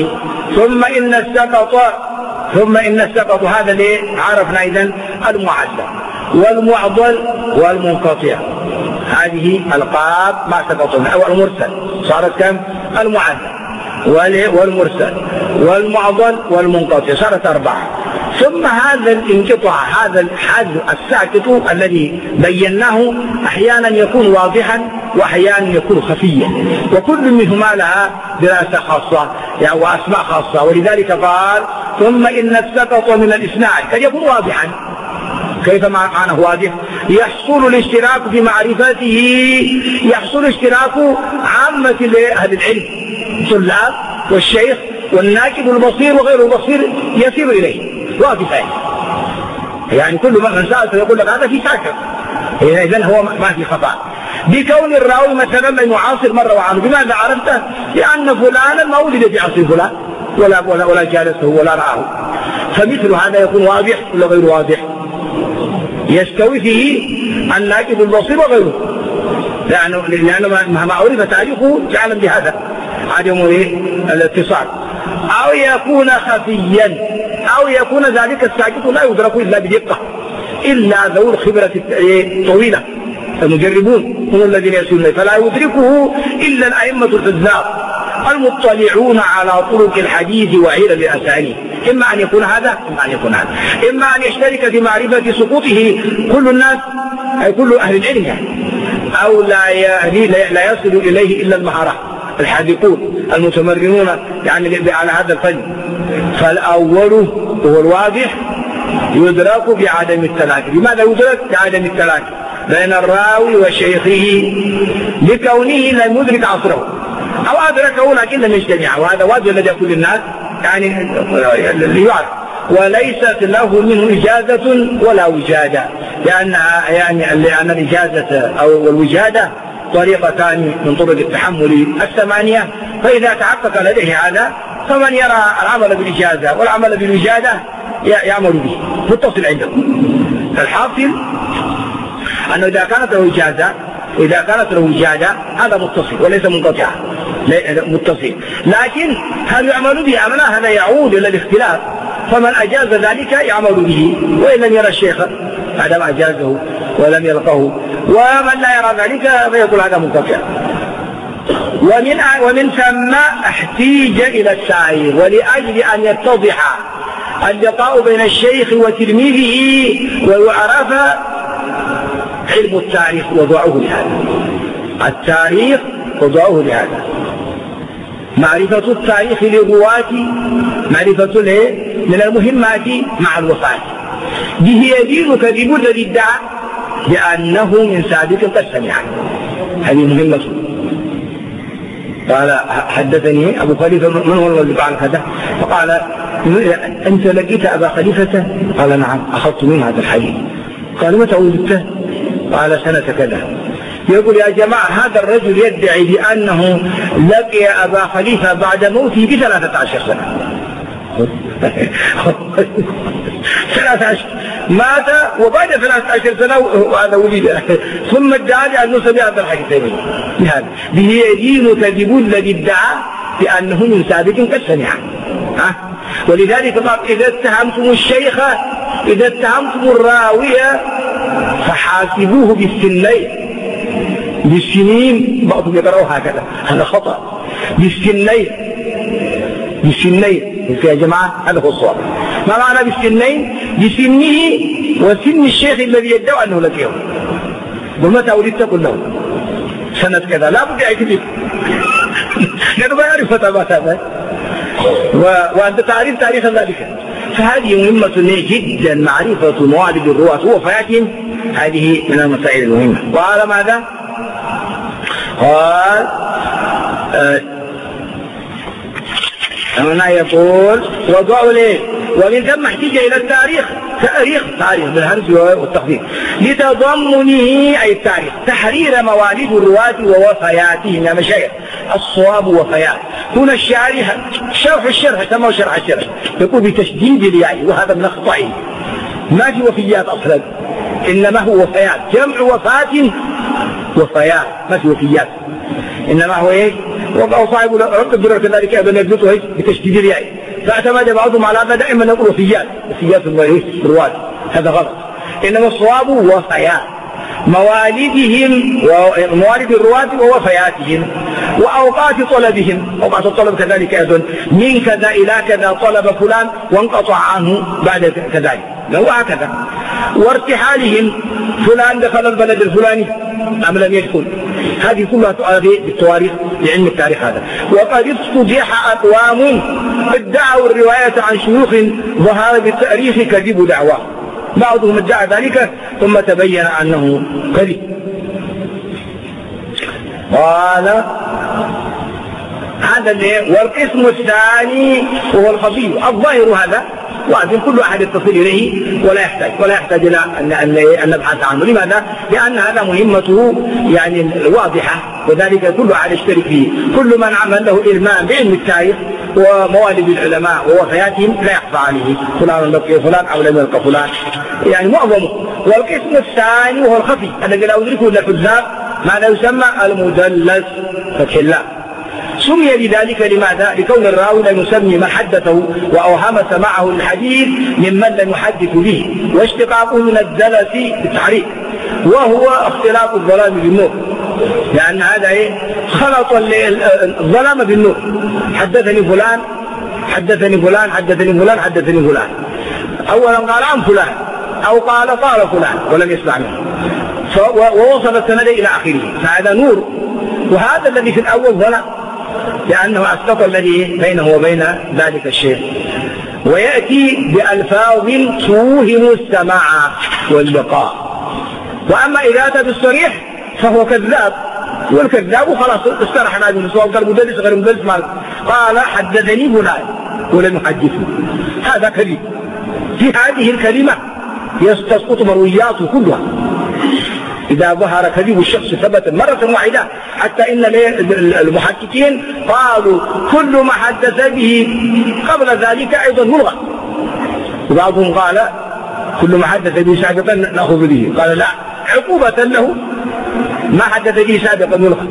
ثم إن السقط هذا اللي عرفنا إذن المعدل والمعضل والمنقطع، هذه القاب ما سقطنا. أو المرسل صارت كم؟ المعدل والمرسل والمعضل والمنقطع، صارت 4. ثم هذا الانقطاع، هذا الحد الساكت الذي بيناه أحيانا يكون واضحا وأحيانا يكون خفيا، وكل منهما لها دراسة خاصة يعني وأسماء خاصة. ولذلك قال ثم إن السقط من الإسناد قد يكون واضحا. كيف معناه واضح؟ يحصل الاشتراك في معرفته، يحصل اشتراك عامة أهل العلم، الطلاب والشيخ والناكب والبصير وغير البصير يسير إليه واضحا. يعني كل من سأل فيقول لك هذا في ساكت، إذن هو ما في خطأ. بكون الراوي مثلا لم يعاصر مرة وعنه، بماذا عرفته؟ لأن فلانا ما ولد في عصر فلان ولا جالسه ولا رآه. فمثل هذا يكون واضح ولا غير واضح؟ يستوي فيه الناكب البصير وغيره، لأنه مهما عرف تاريخه جعلا بهذا عدم الاتصال. أو يكون خفيا، أو يكون ذلك الساكت لا يدرك إلا بدقة، إلا ذو الخبرة الطويلة المجربون هم الذين يسيرون، فلا يدركه إلا الأئمة الحذاق المطلعون على طرق الحديث وعلل الأسانيد. إما أن يكون هذا إما أن يشترك في معرفة سقوطه كل الناس أي كل أهل العلم يعني. أو لا يصل إليه إلا المهارة الحاذقون المتمرنون يعني على هذا الفن. فالأول هو الواضح يدرك بعدم التلاقي. لماذا يدرك بعدم التلاقي بين الراوي وشيخه؟ لكونه لم يدرك عصره أو أدركه لكن لم يجتمع، وهذا واجب لدى كل الناس يعني يعرف، وليست له منه إجازة ولا وجادة، لأن الإجازة أو الوجادة طريقتان من طرق التحمل 8. فإذا تحقق لديه هذا فمن يرى العمل بالإجازة والعمل بالوجادة يعمل به متصل عنده. الحاصل أنه إذا كانت له إجازة وإذا كانت له وجادة هذا متصل وليس منقطع متصل. لكن هل يعمل به أم لا؟ هذا يعود إلى الاختلاف. فمن أجاز ذلك يعمل به، وإن لم يرى الشيخ بعدما أجازه ولم يلقه، ومن لا يرى ذلك فيقول هذا منقطع. ومن ثم احتيج إلى السائر، ولأجل أن يتضح اللقاء بين الشيخ وتلميذه ويعرف علم التاريخ وضعه لهذا. التاريخ وضعه لهذا، معرفة التاريخ للرواة معرفة من المهمات مع الوفاة. به يدينك بمدد الدعاء لأنه من سابق قد سمع. هذه مهمة. قال حدثني أبو خليفة من هو الذي فعل هذا؟ فقال أنت لقيت أبا خليفة؟ قال نعم أخذت منه هذا الحديث. قال متى ولدته؟ قال سنة كذا. يقول يا جماعة هذا الرجل يدعي بأنه لقي أبا خليفة بعد موته ب13 سنة. 13 مات وبعد 13 سنة وهذا ولد، ثم ادعى لأنه سمع هذا الحديث بهذا. به يدينك بمدد الدعاء بأنه من سابق قد سمع. ولذلك قال إذا اتهمتم الشيخ إذا اتهمتم الراوية فحاسبوه بالسنين. بعضهم يقرأوا هكذا، هذا خطأ. بالسنين يا جماعة هذا هو الصواب. ما معنى بالسنين؟ بسنه وسن الشيخ الذي يدعو أنه لقيه. ومتى ولدت قل له سنة كذا، لا بد يكذب لأنه ما يعرف متى مات هذا، وأنت تعرف تاريخ ذلك. فهذه مهمة جدا، معرفة موالد الرواة ووفياتهم، هذه من المسائل المهمة. وقال ماذا؟ قال هنا يقول وضعوا ليه، ومن ثم احتج إلى التاريخ، تاريخ بالهمز والتخفيف لتضمنه أي التاريخ تحرير مواليد الرواة ووفياتهم يا مشايخ. الصواب وفيات. هنا شرح الشرح سموه شرح الشرح يقول بتشديد الياء، وهذا من أخطائه. ما في وفيات أصلا، إنما هو وفيات، جمع وفاة وفيات، ما في وفيات، إنما هو إيه؟ وقع صاحب رد الدرر كذلك أيضا يبدو بتشديد الياء، فاعتمد بعضهم على هذا دائما نقول وفيات الرواة، هذا غلط. إنما الصواب وفيات موالدهم وموالد الرواة ووفياتهم وأوقات طلبهم، أوقات الطلب كذلك أيضا من كذا إلى كذا طلب فلان وانقطع عنه بعد كذلك، هو هكذا. وارتحالهم، فلان دخل البلد الفلاني أم لم يدخل، هذه كلها تؤدي بالتواريخ بعلم التاريخ هذا. وقد افتضح أقوام ادعوا الرواية عن شيوخ ظهر بالتاريخ كذب دعواه، بعضهم ادعى ذلك ثم تبين أنه كذب. قال هذا والقسم الثاني وهو الخفي الظاهر، هذا وأذن كل أحد يتصل إليه ولا يحتاج إلى أن نبحث عنه. لماذا؟ لأن هذا مهمته يعني واضحة، وذلك كل أحد يشترك فيه. كل من عمل له إلمام بعلم التاريخ وموالد العلماء ووفياتهم لا يخفى عليه فلان لقي فلان أو لم يلقى فلان، يعني معظمه. والقسم الثاني وهو الخفي الذي لا يدركه إلا الحذاء، ماذا يسمى المدلس فتح الله. سمي بذلك لماذا؟ لكون الراوي لا يسمي من حدثه وأوهم سماعه الحديث ممن لم يحدث به، واشتقاقه من الدلس بالتحريك، وهو اختلاط الظلام بالنور، لأن هذا خلط الظلام بالنور. حدثني فلان حدثني فلان حدثني فلان حدثني فلان، أولا قال عن فلان أو قال فلان ولم يسمع منه، ووصل السند إلى آخره، فهذا نور. وهذا الذي في الأول ظلام، لأنه أسقط الذي بينه وبين ذلك الشيء. ويأتي بألفاظ توهم السماع واللقاء. وأما إذا أتى بالصريح فهو كذاب، والكذاب خلاص استرحنا منه، سواء قال مدلس غير مدلس، قال حدثني فلان ولم يحدثني، هذا كذب. في هذه الكلمة يستسقط مروياته كلها إذا ظهر كذب الشخص ثبت مرة واحدة، حتى إن المحققين قالوا كل ما حدث به قبل ذلك أيضا ملغى. وبعضهم قال كل ما حدث به سابقا نأخذ به، قال لا، عقوبة له ما حدث به سابقا ملغى.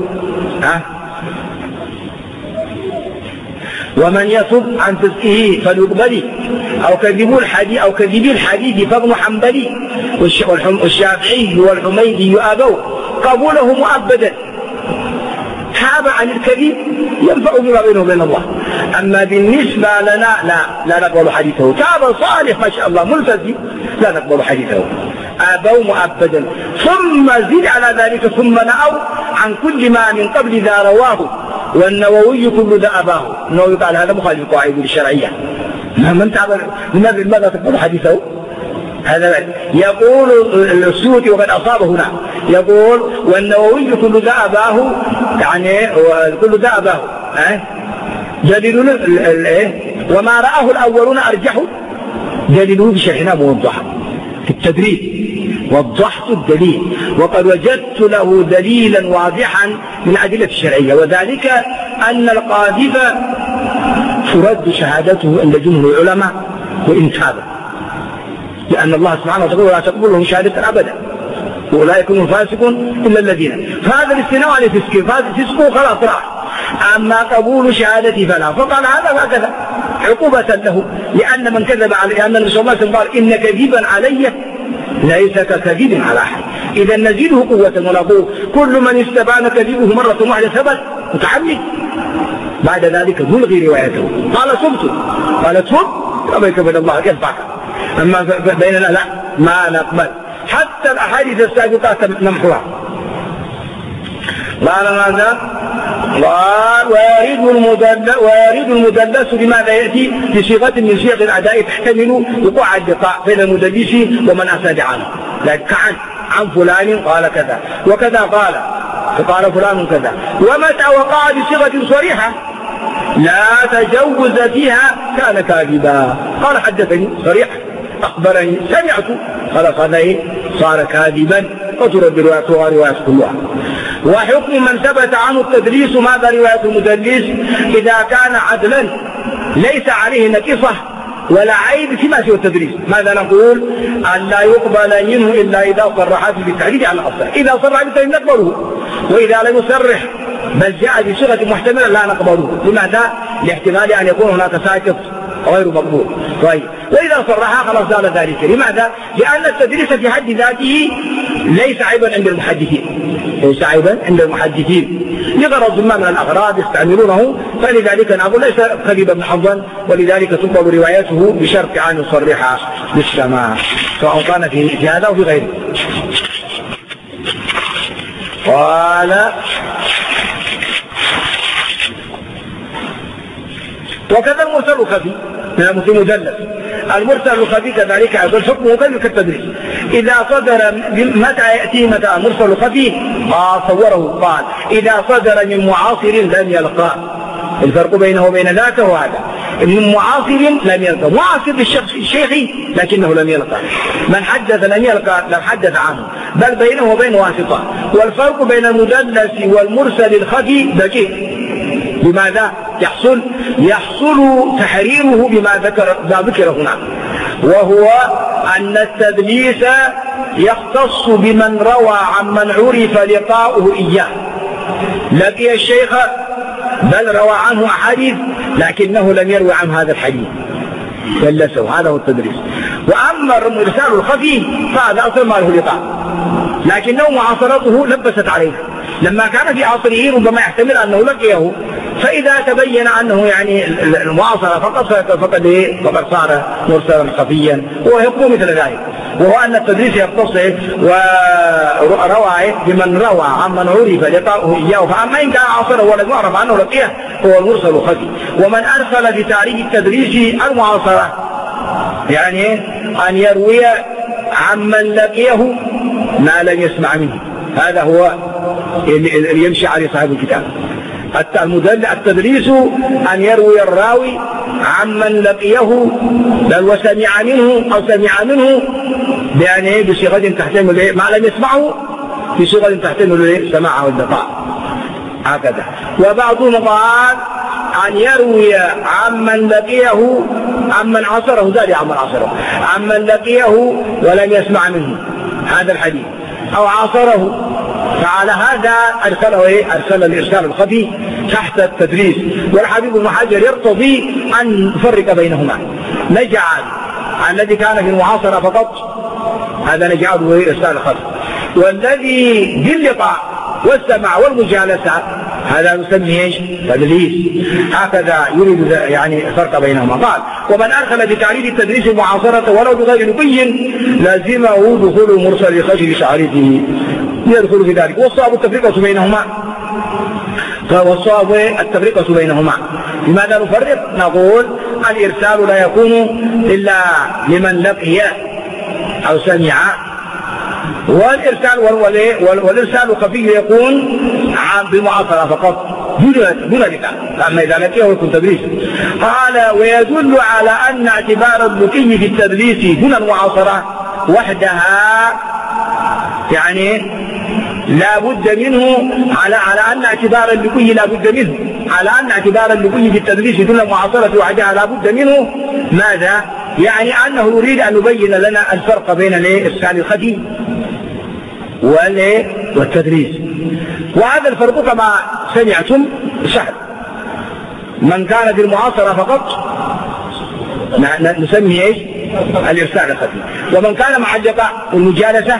ومن يصب عن فسقه فليقبل، أو كذبي الحديث فابن حنبلي والشافعي والحميدي أبوا قبوله مؤبدا. تاب عن الكذب ينفع بما بينه وبين الله، أما بالنسبة لنا لا نقبل حديثه. تاب صالح ما شاء الله ملتزم، لا نقبل حديثه، أبوا مؤبدا. ثم زد على ذلك ثم نأوا عن كل ما من قبل ذا رواه، والنووي كل ذا أباه. النووي قال هذا مخالف القواعد الشرعية، من تعب لماذا تقبل حديثه؟ هذا يقول السيوطي وقد أصاب هنا، يقول والنووي كل ذا أباه، يعني كل ذا أباه دليل وما رآه الأولون أرجحوا دليله بشرحنا موضحا في التدريب، وضحت الدليل وقد وجدت له دليلا واضحا من أدلة الشرعية، وذلك أن القاذف ترد شهادته عند جمهور العلماء وإن تاب، لأن الله سبحانه وتعالى لا تقبل لهم شهادة أبدا، ولا يكون فاسق إلا الذين. فهذا الاستثناء على فسقه خلاص راح، أما قبول شهادته فلا. فقال هذا هكذا عقوبة له، لأن من كذب عليه، لأن النبي صلى الله عليه وسلم قال إن كذبا علي ليس ككذب على أحد. إذا نزيده قوة ونقول كل من استبان كذبه مرة واحدة ثبت متعمد، بعد ذلك نلغي روايته. قال صمت، قال تب كما يكفل الله ينفعك، أما بيننا لا ما نقبل حتى الأحاديث السابقة نمحوها. قال ماذا؟ قال ويريد المدلس بماذا يأتي بصيغة من صيغ الأداء تحتمل وقوع اللقاء بين المدلس ومن أسند عنه، لكن عن فلان قال كذا وكذا قال فلان كذا. ومتى وقع بصيغة صريحة لا تجوز فيها كان كاذبا. قال حدثني صريح، أخبرني، سمعت، خلاص هذا صار كاذبا وترد رواية كلها. وحكم من ثبت عنه التدليس ماذا رواية المدلس؟ إذا كان عدلا ليس عليه نقصة ولا عيب فيما سوى التدليس، ماذا نقول؟ أن لا يقبل منه إلا إذا صرح بالتعريض على الأصل. إذا صرح بالتعريض نقبله، وإذا لم يصرح بل جاء بصيغة محتملة لا نقبله. لماذا؟ لاحتمال أن يكون هناك ساقط غير مقبول. طيب، وإذا صرحها خلاص زال ذلك. لماذا؟ لأن التدليس في حد ذاته ليس عيبا عند المحدثين، ليس عيبا عند المحدثين لغرض ما من الأغراض يستعملونه، فلذلك نقول ليس كذبا محضا، ولذلك تقبل روايته بشرط أن يصرح بالسماع سواء كان في هذا أو في غيره. قال وكذا المرسل الخفي في مدلس. المرسل الخفي كذلك أيضا حكمه كالتدريس. إذا صدر متى يأتي متى المرسل الخفي؟ صوره قال إذا صدر من معاصر لم يلقى. الفرق بينه وبين ذاته هذا، من معاصر لم يلقى، معاصر الشيخ لكنه لم يلقى، من حدث لم يلقى لم حدث عنه، بل بينه وبين واسطة. والفرق بين المدلس والمرسل الخفي دقيق. بماذا يحصل تحريره بما ذكر هنا، وهو أن التدليس يختص بمن روى عمن عرف لقاؤه إياه، لقي الشيخ بل روى عنه أحاديث لكنه لم يروي عن هذا الحديث دلسه، هذا هو التدليس. وأما الإرسال الخفي فهذا أصلا ما له لقاء، لكنه معاصرته لبست عليه، لما كان في عصره ربما يحتمل أنه لقيه، فإذا تبين أنه يعني المعاصرة فقد صار مرسلا خفيا، ويكون مثل ذلك، وهو أن التدليس يختص وروى بمن روى عمن عرف لقاؤه إياه، فأما إن كان عاصره ولم يعرف عنه لقيه هو المرسل الخفي. ومن أرسل بتعريف التدليس المعاصرة يعني أن يروي عمن لقيه ما لم يسمع منه، هذا هو اللي يمشي عليه صاحب الكتاب. التدليس أن يروي الراوي عمن لقيه بل وسمع منه أو سمع منه يعني بصيغة تحتمل ما لم يسمعه، بصيغة تحتمل سماعه واللقاء هكذا. وبعضهم قال أن يروي عمن لقيه عمن عصره، ذلك عمن لقيه ولم يسمع منه هذا الحديث أو عاصره، فعلى هذا أرسل الإرسال الخفي تحت التدليس. والحبيب بن حجر يرتضي أن نفرق بينهما، نجعل الذي كان في المعاصرة فقط هذا نجعله إرسال الخفي، والذي باللقاء والسمع والمجالسة هذا نسميه تدليس. هكذا يريد يعني فرق بينهما. قال ومن أرسل بتعريف التدليس المعاصرة ولو بغير مبين لازمه دخول مرسل الخفي بتعريفه، يدخل في ذلك. والصواب التفرقة بينهما. لماذا نفرق؟ نقول الإرسال لا يكون إلا لمن لقي أو سمع، والإرسال الخفي يكون بالمعاصرة فقط دون لقاء، أما إذا لقيه يكون تدليس. قال ويدل على أن اعتبار اللقي في التدليس دون المعاصرة وحدها يعني لا بد منه، على أن اعتبار اللقي لا بد منه، على أن اعتبار اللقي في التدليس دون المعاصرة وحدها لا بد منه. ماذا؟ يعني أنه يريد أن يبين لنا الفرق بين الإرسال الخفي والتدليس، وهذا الفرق كما سمعتم سهل. من كان في المعاصرة فقط نسميه الإرسال الخفي، ومن كان مع اللقاء والمجالسة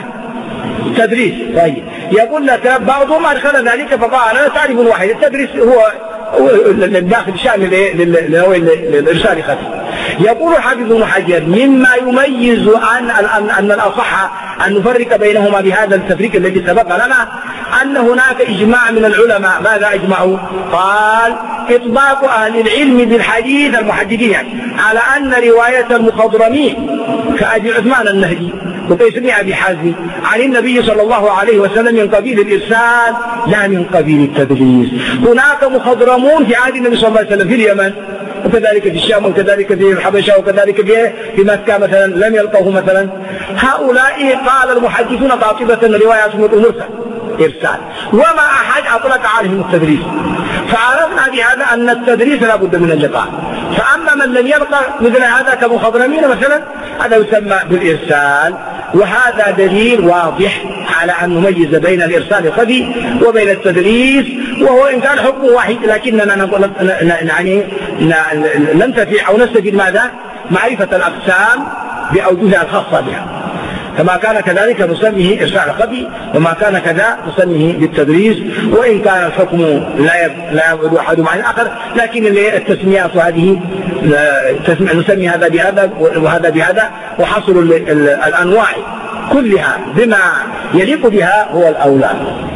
تدريس. طيب يقول لك بعضهم أدخل ذلك فقال أنا تعرف واحد، التدريس هو داخل شأن للإرسال خفي. يقول الحافظ ابن حجر مما يميز أن الأصح أن نفرق بينهما بهذا التفريق الذي سبق لنا أن هناك إجماع من العلماء. ماذا أجمعوا؟ قال إطباق أهل العلم بالحديث المحدثين على أن رواية المخضرمين كأبي عثمان النهدي وقيس بن أبي حازم عن النبي صلى الله عليه وسلم من قبيل الإرسال لا من قبيل التدليس. هناك مخضرمون في عهد النبي صلى الله عليه وسلم في اليمن وكذلك في الشام وكذلك في الحبشة وكذلك في مكة مثلا لم يلقوه مثلا. هؤلاء قال المحدثون قاطبة رواياتهم مرسل إرسال وما أحد أطلق عليهم التدريس. فعرفنا بهذا أن التدريس لا بد من اللقاء. فأما من لم يلقى مثل هذا كمخضرمين مثلا هذا يسمى بالإرسال. وهذا دليل واضح على أن نميز بين الإرسال الخفي وبين التدريس، وهو إن كان حكم واحد لكننا يعني ننتفع أو نستفيد ماذا؟ معرفة الأقسام بأوجهها الخاصة بها. فما كان كذلك نسميه إرسال خفي وما كان كذا نسميه بالتدريس، وإن كان الحكم لا يبعد أحد عن الآخر، لكن التسميات هذه نسمي هذا بهذا وهذا بهذا، وحصر الأنواع كلها بما يليق بها هو الأولى.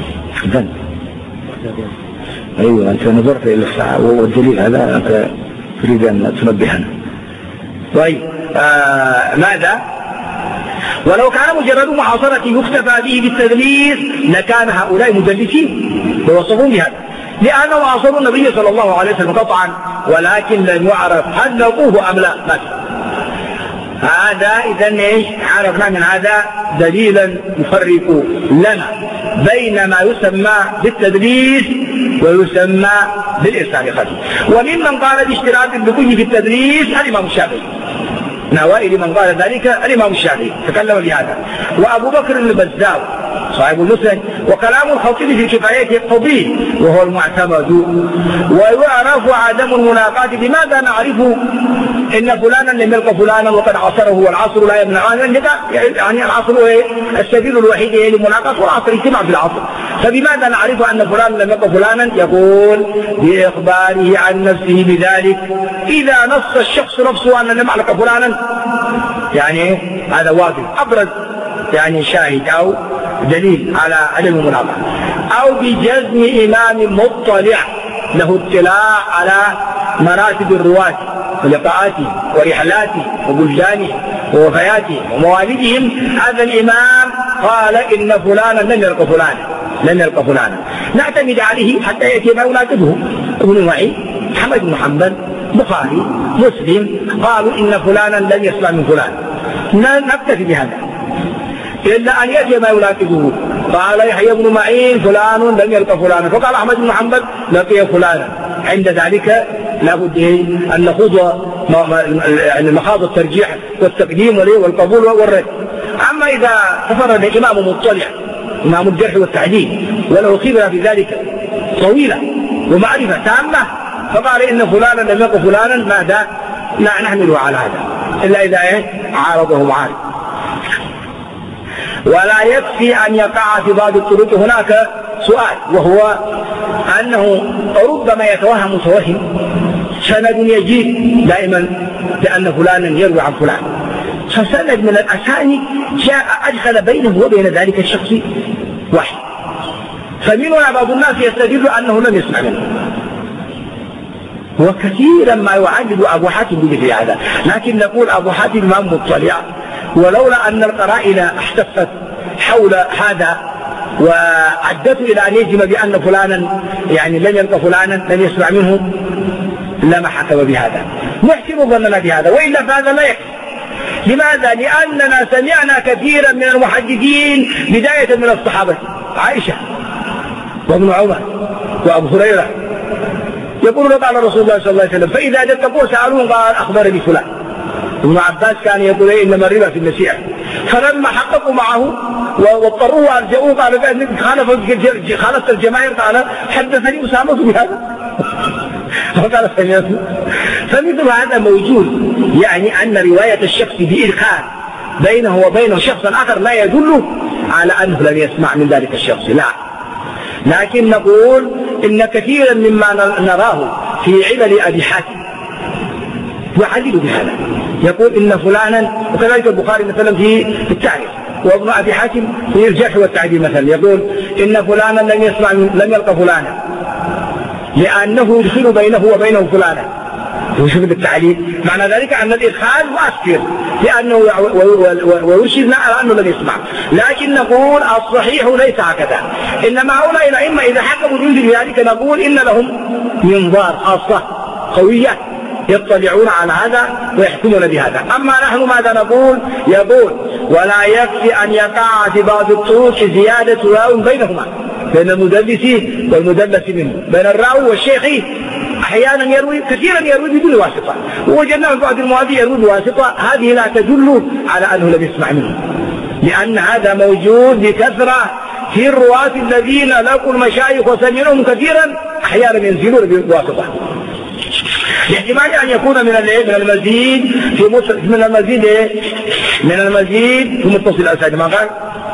أيوة أنت نظرت إلى الساعة والدليل هذا أنت تريد أن تنبهنا. طيب ماذا؟ ولو كان مجرد محاصرة يكتفى به بالتدليس لكان هؤلاء مدلسين ويوصفون بهذا، لأنهم عاصروا النبي صلى الله عليه وسلم قطعا، ولكن لم يعرف هل لقوه أم لا. هذا إذن إيش؟ عرفنا من هذا دليلا يفرق لنا بين ما يسمى بالتدليس ويسمى بالإرسال الخفي. وممن قال باشتراط الدخول في التدليس الإمام الشافعي، نوائل من قال ذلك الإمام الشافعي تكلم بهذا، وأبو بكر البزار صاحب المسند، وكلام الخطيب في كفايته طويل وهو المعتمد. ويعرف عدم الملاقاة. بماذا نعرف إن فلانا لم يلقى فلانا وقد عصره، والعصر لا يمنع يعني العصر السبيل الوحيد للملاقاة والعصر اجتماع في العصر. فبماذا نعرف أن فلانا لم يلقى فلانا؟ يقول بإخباره عن نفسه بذلك. إذا نص الشخص نفسه أن لم يلقى فلانا يعني هذا واضح أبرز يعني شاهد أو دليل على عدم الملاقاة، أو بجزم إمام مطلع له اطلاع على مراتب الرواة ولقاءاتهم ورحلاتهم وبلدانهم ووفياتهم وموالدهم. هذا الإمام قال إن فلانا لم يلقى فلانا نعتمد عليه حتى يأتي ما يناسبه. ابن معين، محمد بن حنبل، بخاري، مسلم قالوا إن فلانا لم يسمع من فلان، نكتفي بهذا إلا أن يأتي ما يناسبه. قال يحيى بن معين فلان لم يلقى فلانا، فقال أحمد بن حنبل لقي فلانا. عند ذلك لابد أن نخوض مخاض الترجيح والتقديم والقبول والرد. أما إذا تفرد الإمام مطلع إمام الجرح والتعديل وله خبرة في ذلك طويلة ومعرفة تامة، فقال إن فلانا لم يلقى فلانا، ماذا؟ لا نحمله على هذا إلا إذا عارضه معارض. ولا يكفي أن يقع في بعض الطرق. هناك سؤال وهو أنه ربما يتوهم متوهم سند يجيء دائما لأن فلانا يروي عن فلان، فسند من الأسانيد جاء أدخل بينه وبين ذلك الشخص واحد، فمنها بعض الناس يستدل أنه لم يسمع منه، وكثيرا ما يعدد أبو حاتم بمثل هذا. لكن نقول أبو حاتم إمام مطلع، ولولا أن القرائن احتفت حول هذا وعدته إلى أن يجزم بأن فلانا يعني لم يلقى فلانا لم يسمع منه لما حكم بهذا. نحسن ظننا بهذا، وإلا فهذا لا يكفي. لماذا؟ لأننا سمعنا كثيرا من المحدثين بداية من الصحابة، عائشة وابن عمر وأبو هريرة يقولون قال رسول الله صلى الله عليه وسلم، فإذا جدت سألوه قال أخبرني فلان. ابن عباس كان يقول إنما الربا في النسيئة، فلما حققوا معه واضطروه وارجعوه قال خالفت الجماهير، قال حدثني أسامة بهذا وقال سمعته. فمثل هذا موجود، يعني أن رواية الشخص بإدخال بينه وبين شخص آخر لا يدل على أنه لم يسمع من ذلك الشخص، لا. لكن نقول إن كثيرا مما نراه في علل أبي حاتم يعلل بهذا، يقول إن فلانا، وكذلك البخاري مثلا في التعريف، وابن أبي حاتم في الجرح والتعديل مثلا يقول إن فلانا لم يلقى فلانا لأنه يدخل بينه وبينه فلانا. وشوف التعليل، معنى ذلك أن الإدخال مؤثر لأنه ويرشدنا على أنه لم يسمع، لكن نقول الصحيح ليس هكذا. إنما هؤلاء الأئمة إذا حكموا بذلك نقول إن لهم منظار خاصة قوية يطلعون على هذا ويحكمون بهذا. أما نحن ماذا نقول؟ يقول ولا يكفي أن يقع في بعض الطرق زيادة راو بينهما، بين المدلس والمدلس منه، بين الراوي والشيخ أحيانا يروي، كثيرا يروي بدون واسطة، ووجدنا في بعض المواضيع يروي بواسطة، هذه لا تدل على أنه لم يسمع منه، لأن هذا موجود بكثرة في الرواة الذين لقوا المشايخ وسمعوهم كثيرا، أحيانا ينزلون بواسطة. احتمال أن يكون من المزيد في متصل الأسانيد. ما قال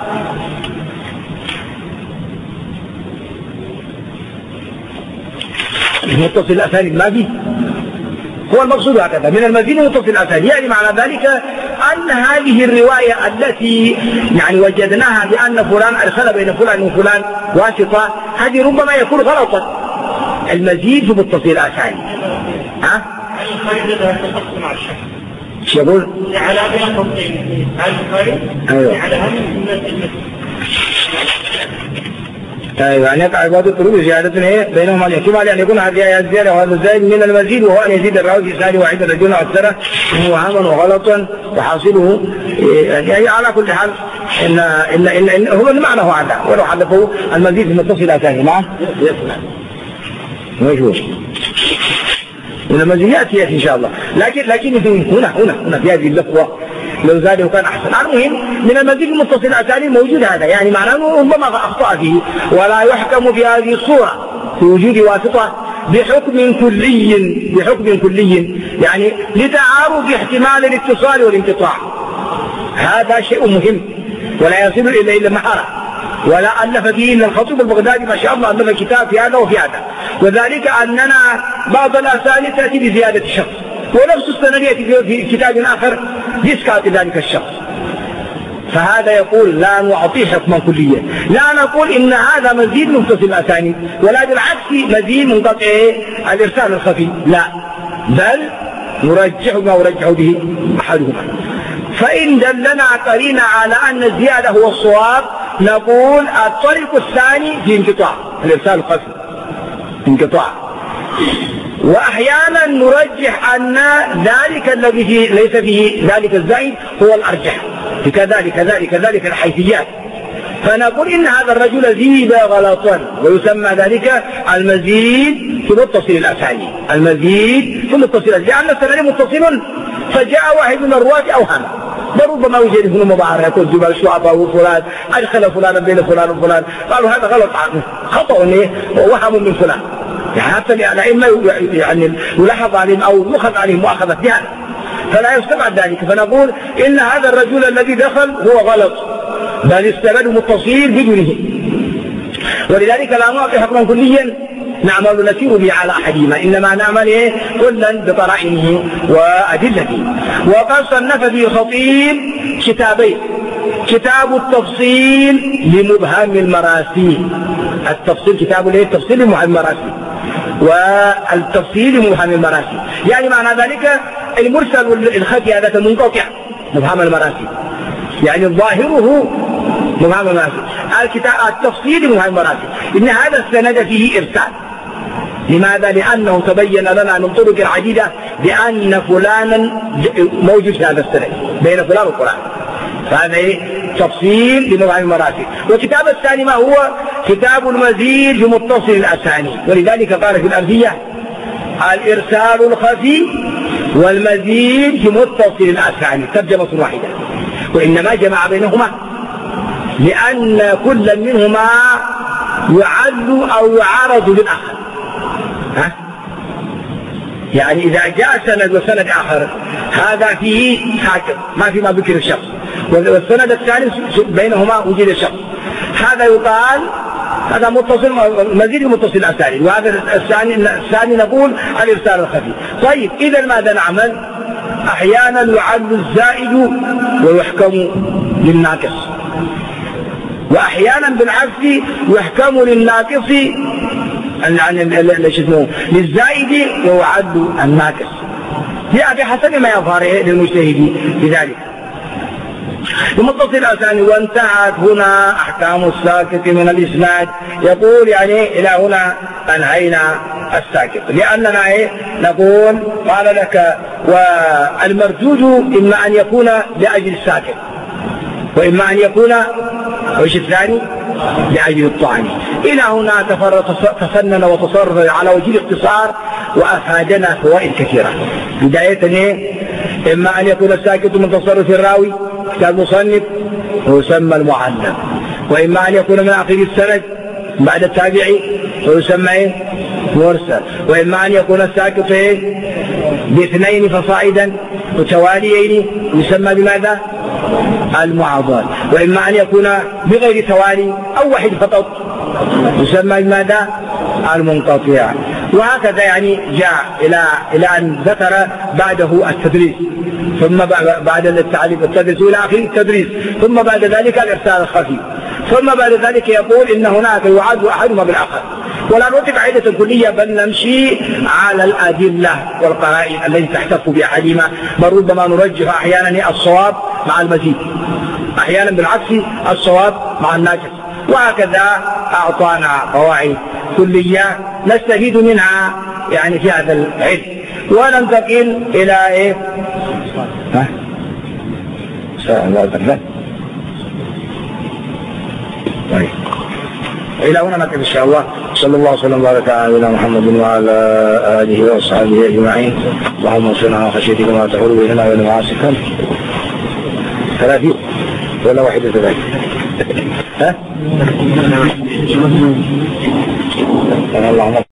متصل الأسانيد ما فيه، هو المقصود هكذا من المزيد متصل الأسانيد، يعني معنى ذلك أن هذه الرواية التي يعني وجدناها بأن فلان أرسل بين فلان وفلان واسطة، هذه ربما يكون غلطا. المزيد في متصل الأسانيد ها؟ شو يقول؟ على هذا الخطين أيوة يعني يقع بعض الطرق زيادة هي بينهما الاحتمال أن يكون هذه الزيادة وهذا الزائد من المزيد، وهو أن يزيد الراوي في سنة واحدة رجل أو أكثر وهما وغلطا وحاصله يعني على كل حال إن هو المعنى هو هذا، ولو حدثه المزيد في متصل ثاني معه يسمع مشهور من المزيات يأتي إن شاء الله، لكن هنا في هذه اللفظة لو زاده كان أحسن. المهم من المزيد المتصل الأسانيد موجود هذا، يعني معناه ربما أخطأ فيه، ولا يحكم بهذه الصورة في وجود واسطة بحكم كلي يعني لتعارض احتمال الاتصال والانقطاع. هذا شيء مهم ولا يصل إلا محارة، ولا ألف فيه إلا الخطيب البغدادي ما شاء الله ألف كتاب في هذا وفي هذا، وذلك أننا بعض الأسانيد تأتي بزيادة الشخص، ونفس السند يأتي في كتاب آخر بإسقاط ذلك الشخص. فهذا يقول لا نعطيه حكما كليا، لا نقول إن هذا مزيد متصل الأسانيد، ولا بالعكس مزيد منقطع الإرسال الخفي، لا، بل نرجح ما ورجح به أحدهما. فإن دلنا قرينا على أن الزيادة هو الصواب نقول الطريق الثاني في انقطاع، الإرسال الخفي انقطاع. وأحيانا نرجح أن ذلك الذي ليس فيه ذلك الزائد هو الأرجح في كذلك الحيثيات، فنقول إن هذا الرجل زيد غلطا، ويسمى ذلك المزيد في متصل الأسانيد، المزيد في متصل الأسانيد، لأن السند متصل فجاء واحد من الرواة أوهم، وربما يوجد ابن مبارك يقول جبل شعبة وفلان أدخل فلانا بين فلان وفلان، قالوا هذا غلط عنه خطأ ووهم من فلان، يعني حتى الأئمة يعني يلاحظ عليهم أو يؤخذ عليهم مؤاخذة بهذا، فلا يستبعد ذلك. فنقول إن هذا الرجل الذي دخل هو غلط، بل السند متصل بدونه، ولذلك لا نعطي حكما كليا نعمل نسير به على أحدهما، إنما نعمل كلا بقرائنه وأدلته. وقد صنف في الخطيب كتابين، كتاب التفصيل لمبهم المراسيل، التفصيل كتاب التفصيل لمبهم المراسيل، والتفصيل لمبهم المراسيل، يعني معنى ذلك المرسل والخفي هذا المنقطع مبهم المراسيل، يعني ظاهره مبهم المراسيل، الكتاب التفصيل لمبهم المراسيل، إن هذا السند فيه إرسال. لماذا؟ لأنه تبين لنا من طرق العديدة بأن فلانا موجود في هذا السند بين فلان وفلان، فهذا تفصيل لمبهم المراسيل. والكتاب الثاني ما هو؟ كتاب المزيد في متصل الأسانيد، ولذلك قال في الألفية الإرسال الخفي والمزيد في متصل الأسانيد ترجمة واحدة، وإنما جمع بينهما لأن كل منهما يعد أو يعارض بالآخر. يعني إذا جاء سند وسند آخر هذا فيه حاكم ما في ما ذكر الشخص، والسند الثالث بينهما وجد الشخص، هذا يقال هذا متصل مزيد متصل أسانيد، وهذا الثاني نقول الإرسال الخفي. طيب إذا ماذا نعمل؟ أحيانا يعل الزائد ويحكم للناقص، وأحيانا بالعكس يحكم للناقص للزائد ويعد الناقص، بحسب ما يظهر للمجتهد بذلك. المتصل الثاني وانتهت هنا أحكام الساكت من الإسناد. يقول يعني إلى هنا أنهينا الساكت، لأننا نقول قال لك والمردود إما أن يكون لأجل الساكت، وإما أن يكون وش الثاني لأجل الطعن. إلى هنا تفنن وتصرف على وجه الاختصار وأفادنا فوائد كثيرة. بداية إما أن يكون الساكت من تصرف الراوي كالمصنف ويسمى المعلم، وإما أن يكون من آخر السند بعد التابعي ويسمى مرسل، وإما أن يكون الساكت باثنين فصاعدا متواليين يسمى بماذا؟ المعضل، وإما أن يكون بغير توالي أو واحد فقط يسمى بماذا؟ المنقطع. وهكذا يعني جاء إلى أن ذكر بعده التدريس، ثم بعد التعليق التدريس إلى آخر التدريس، ثم بعد ذلك الإرسال الخفي، ثم بعد ذلك يقول إن هناك يعاد أحدهما بالآخر. ولا نعطي قاعدة كلية بل نمشي على الأدلة والقرائن التي تحتف بأحدهما، بل ربما نرجح أحيانا الصواب مع المزيد، أحيانا بالعكس الصواب مع الناقص. وهكذا أعطانا قواعد كلية نستفيد منها يعني في هذا العلم. وننتقل إلى إيه؟ طيب إلى هنا نقف إن شاء الله. صلى الله وسلم وبارك على نبينا محمد وعلى آله وأصحابه أجمعين. اللهم صل على خشيتك ما تحول بيننا وبين معاصيك. 30 ولا 31؟ ها؟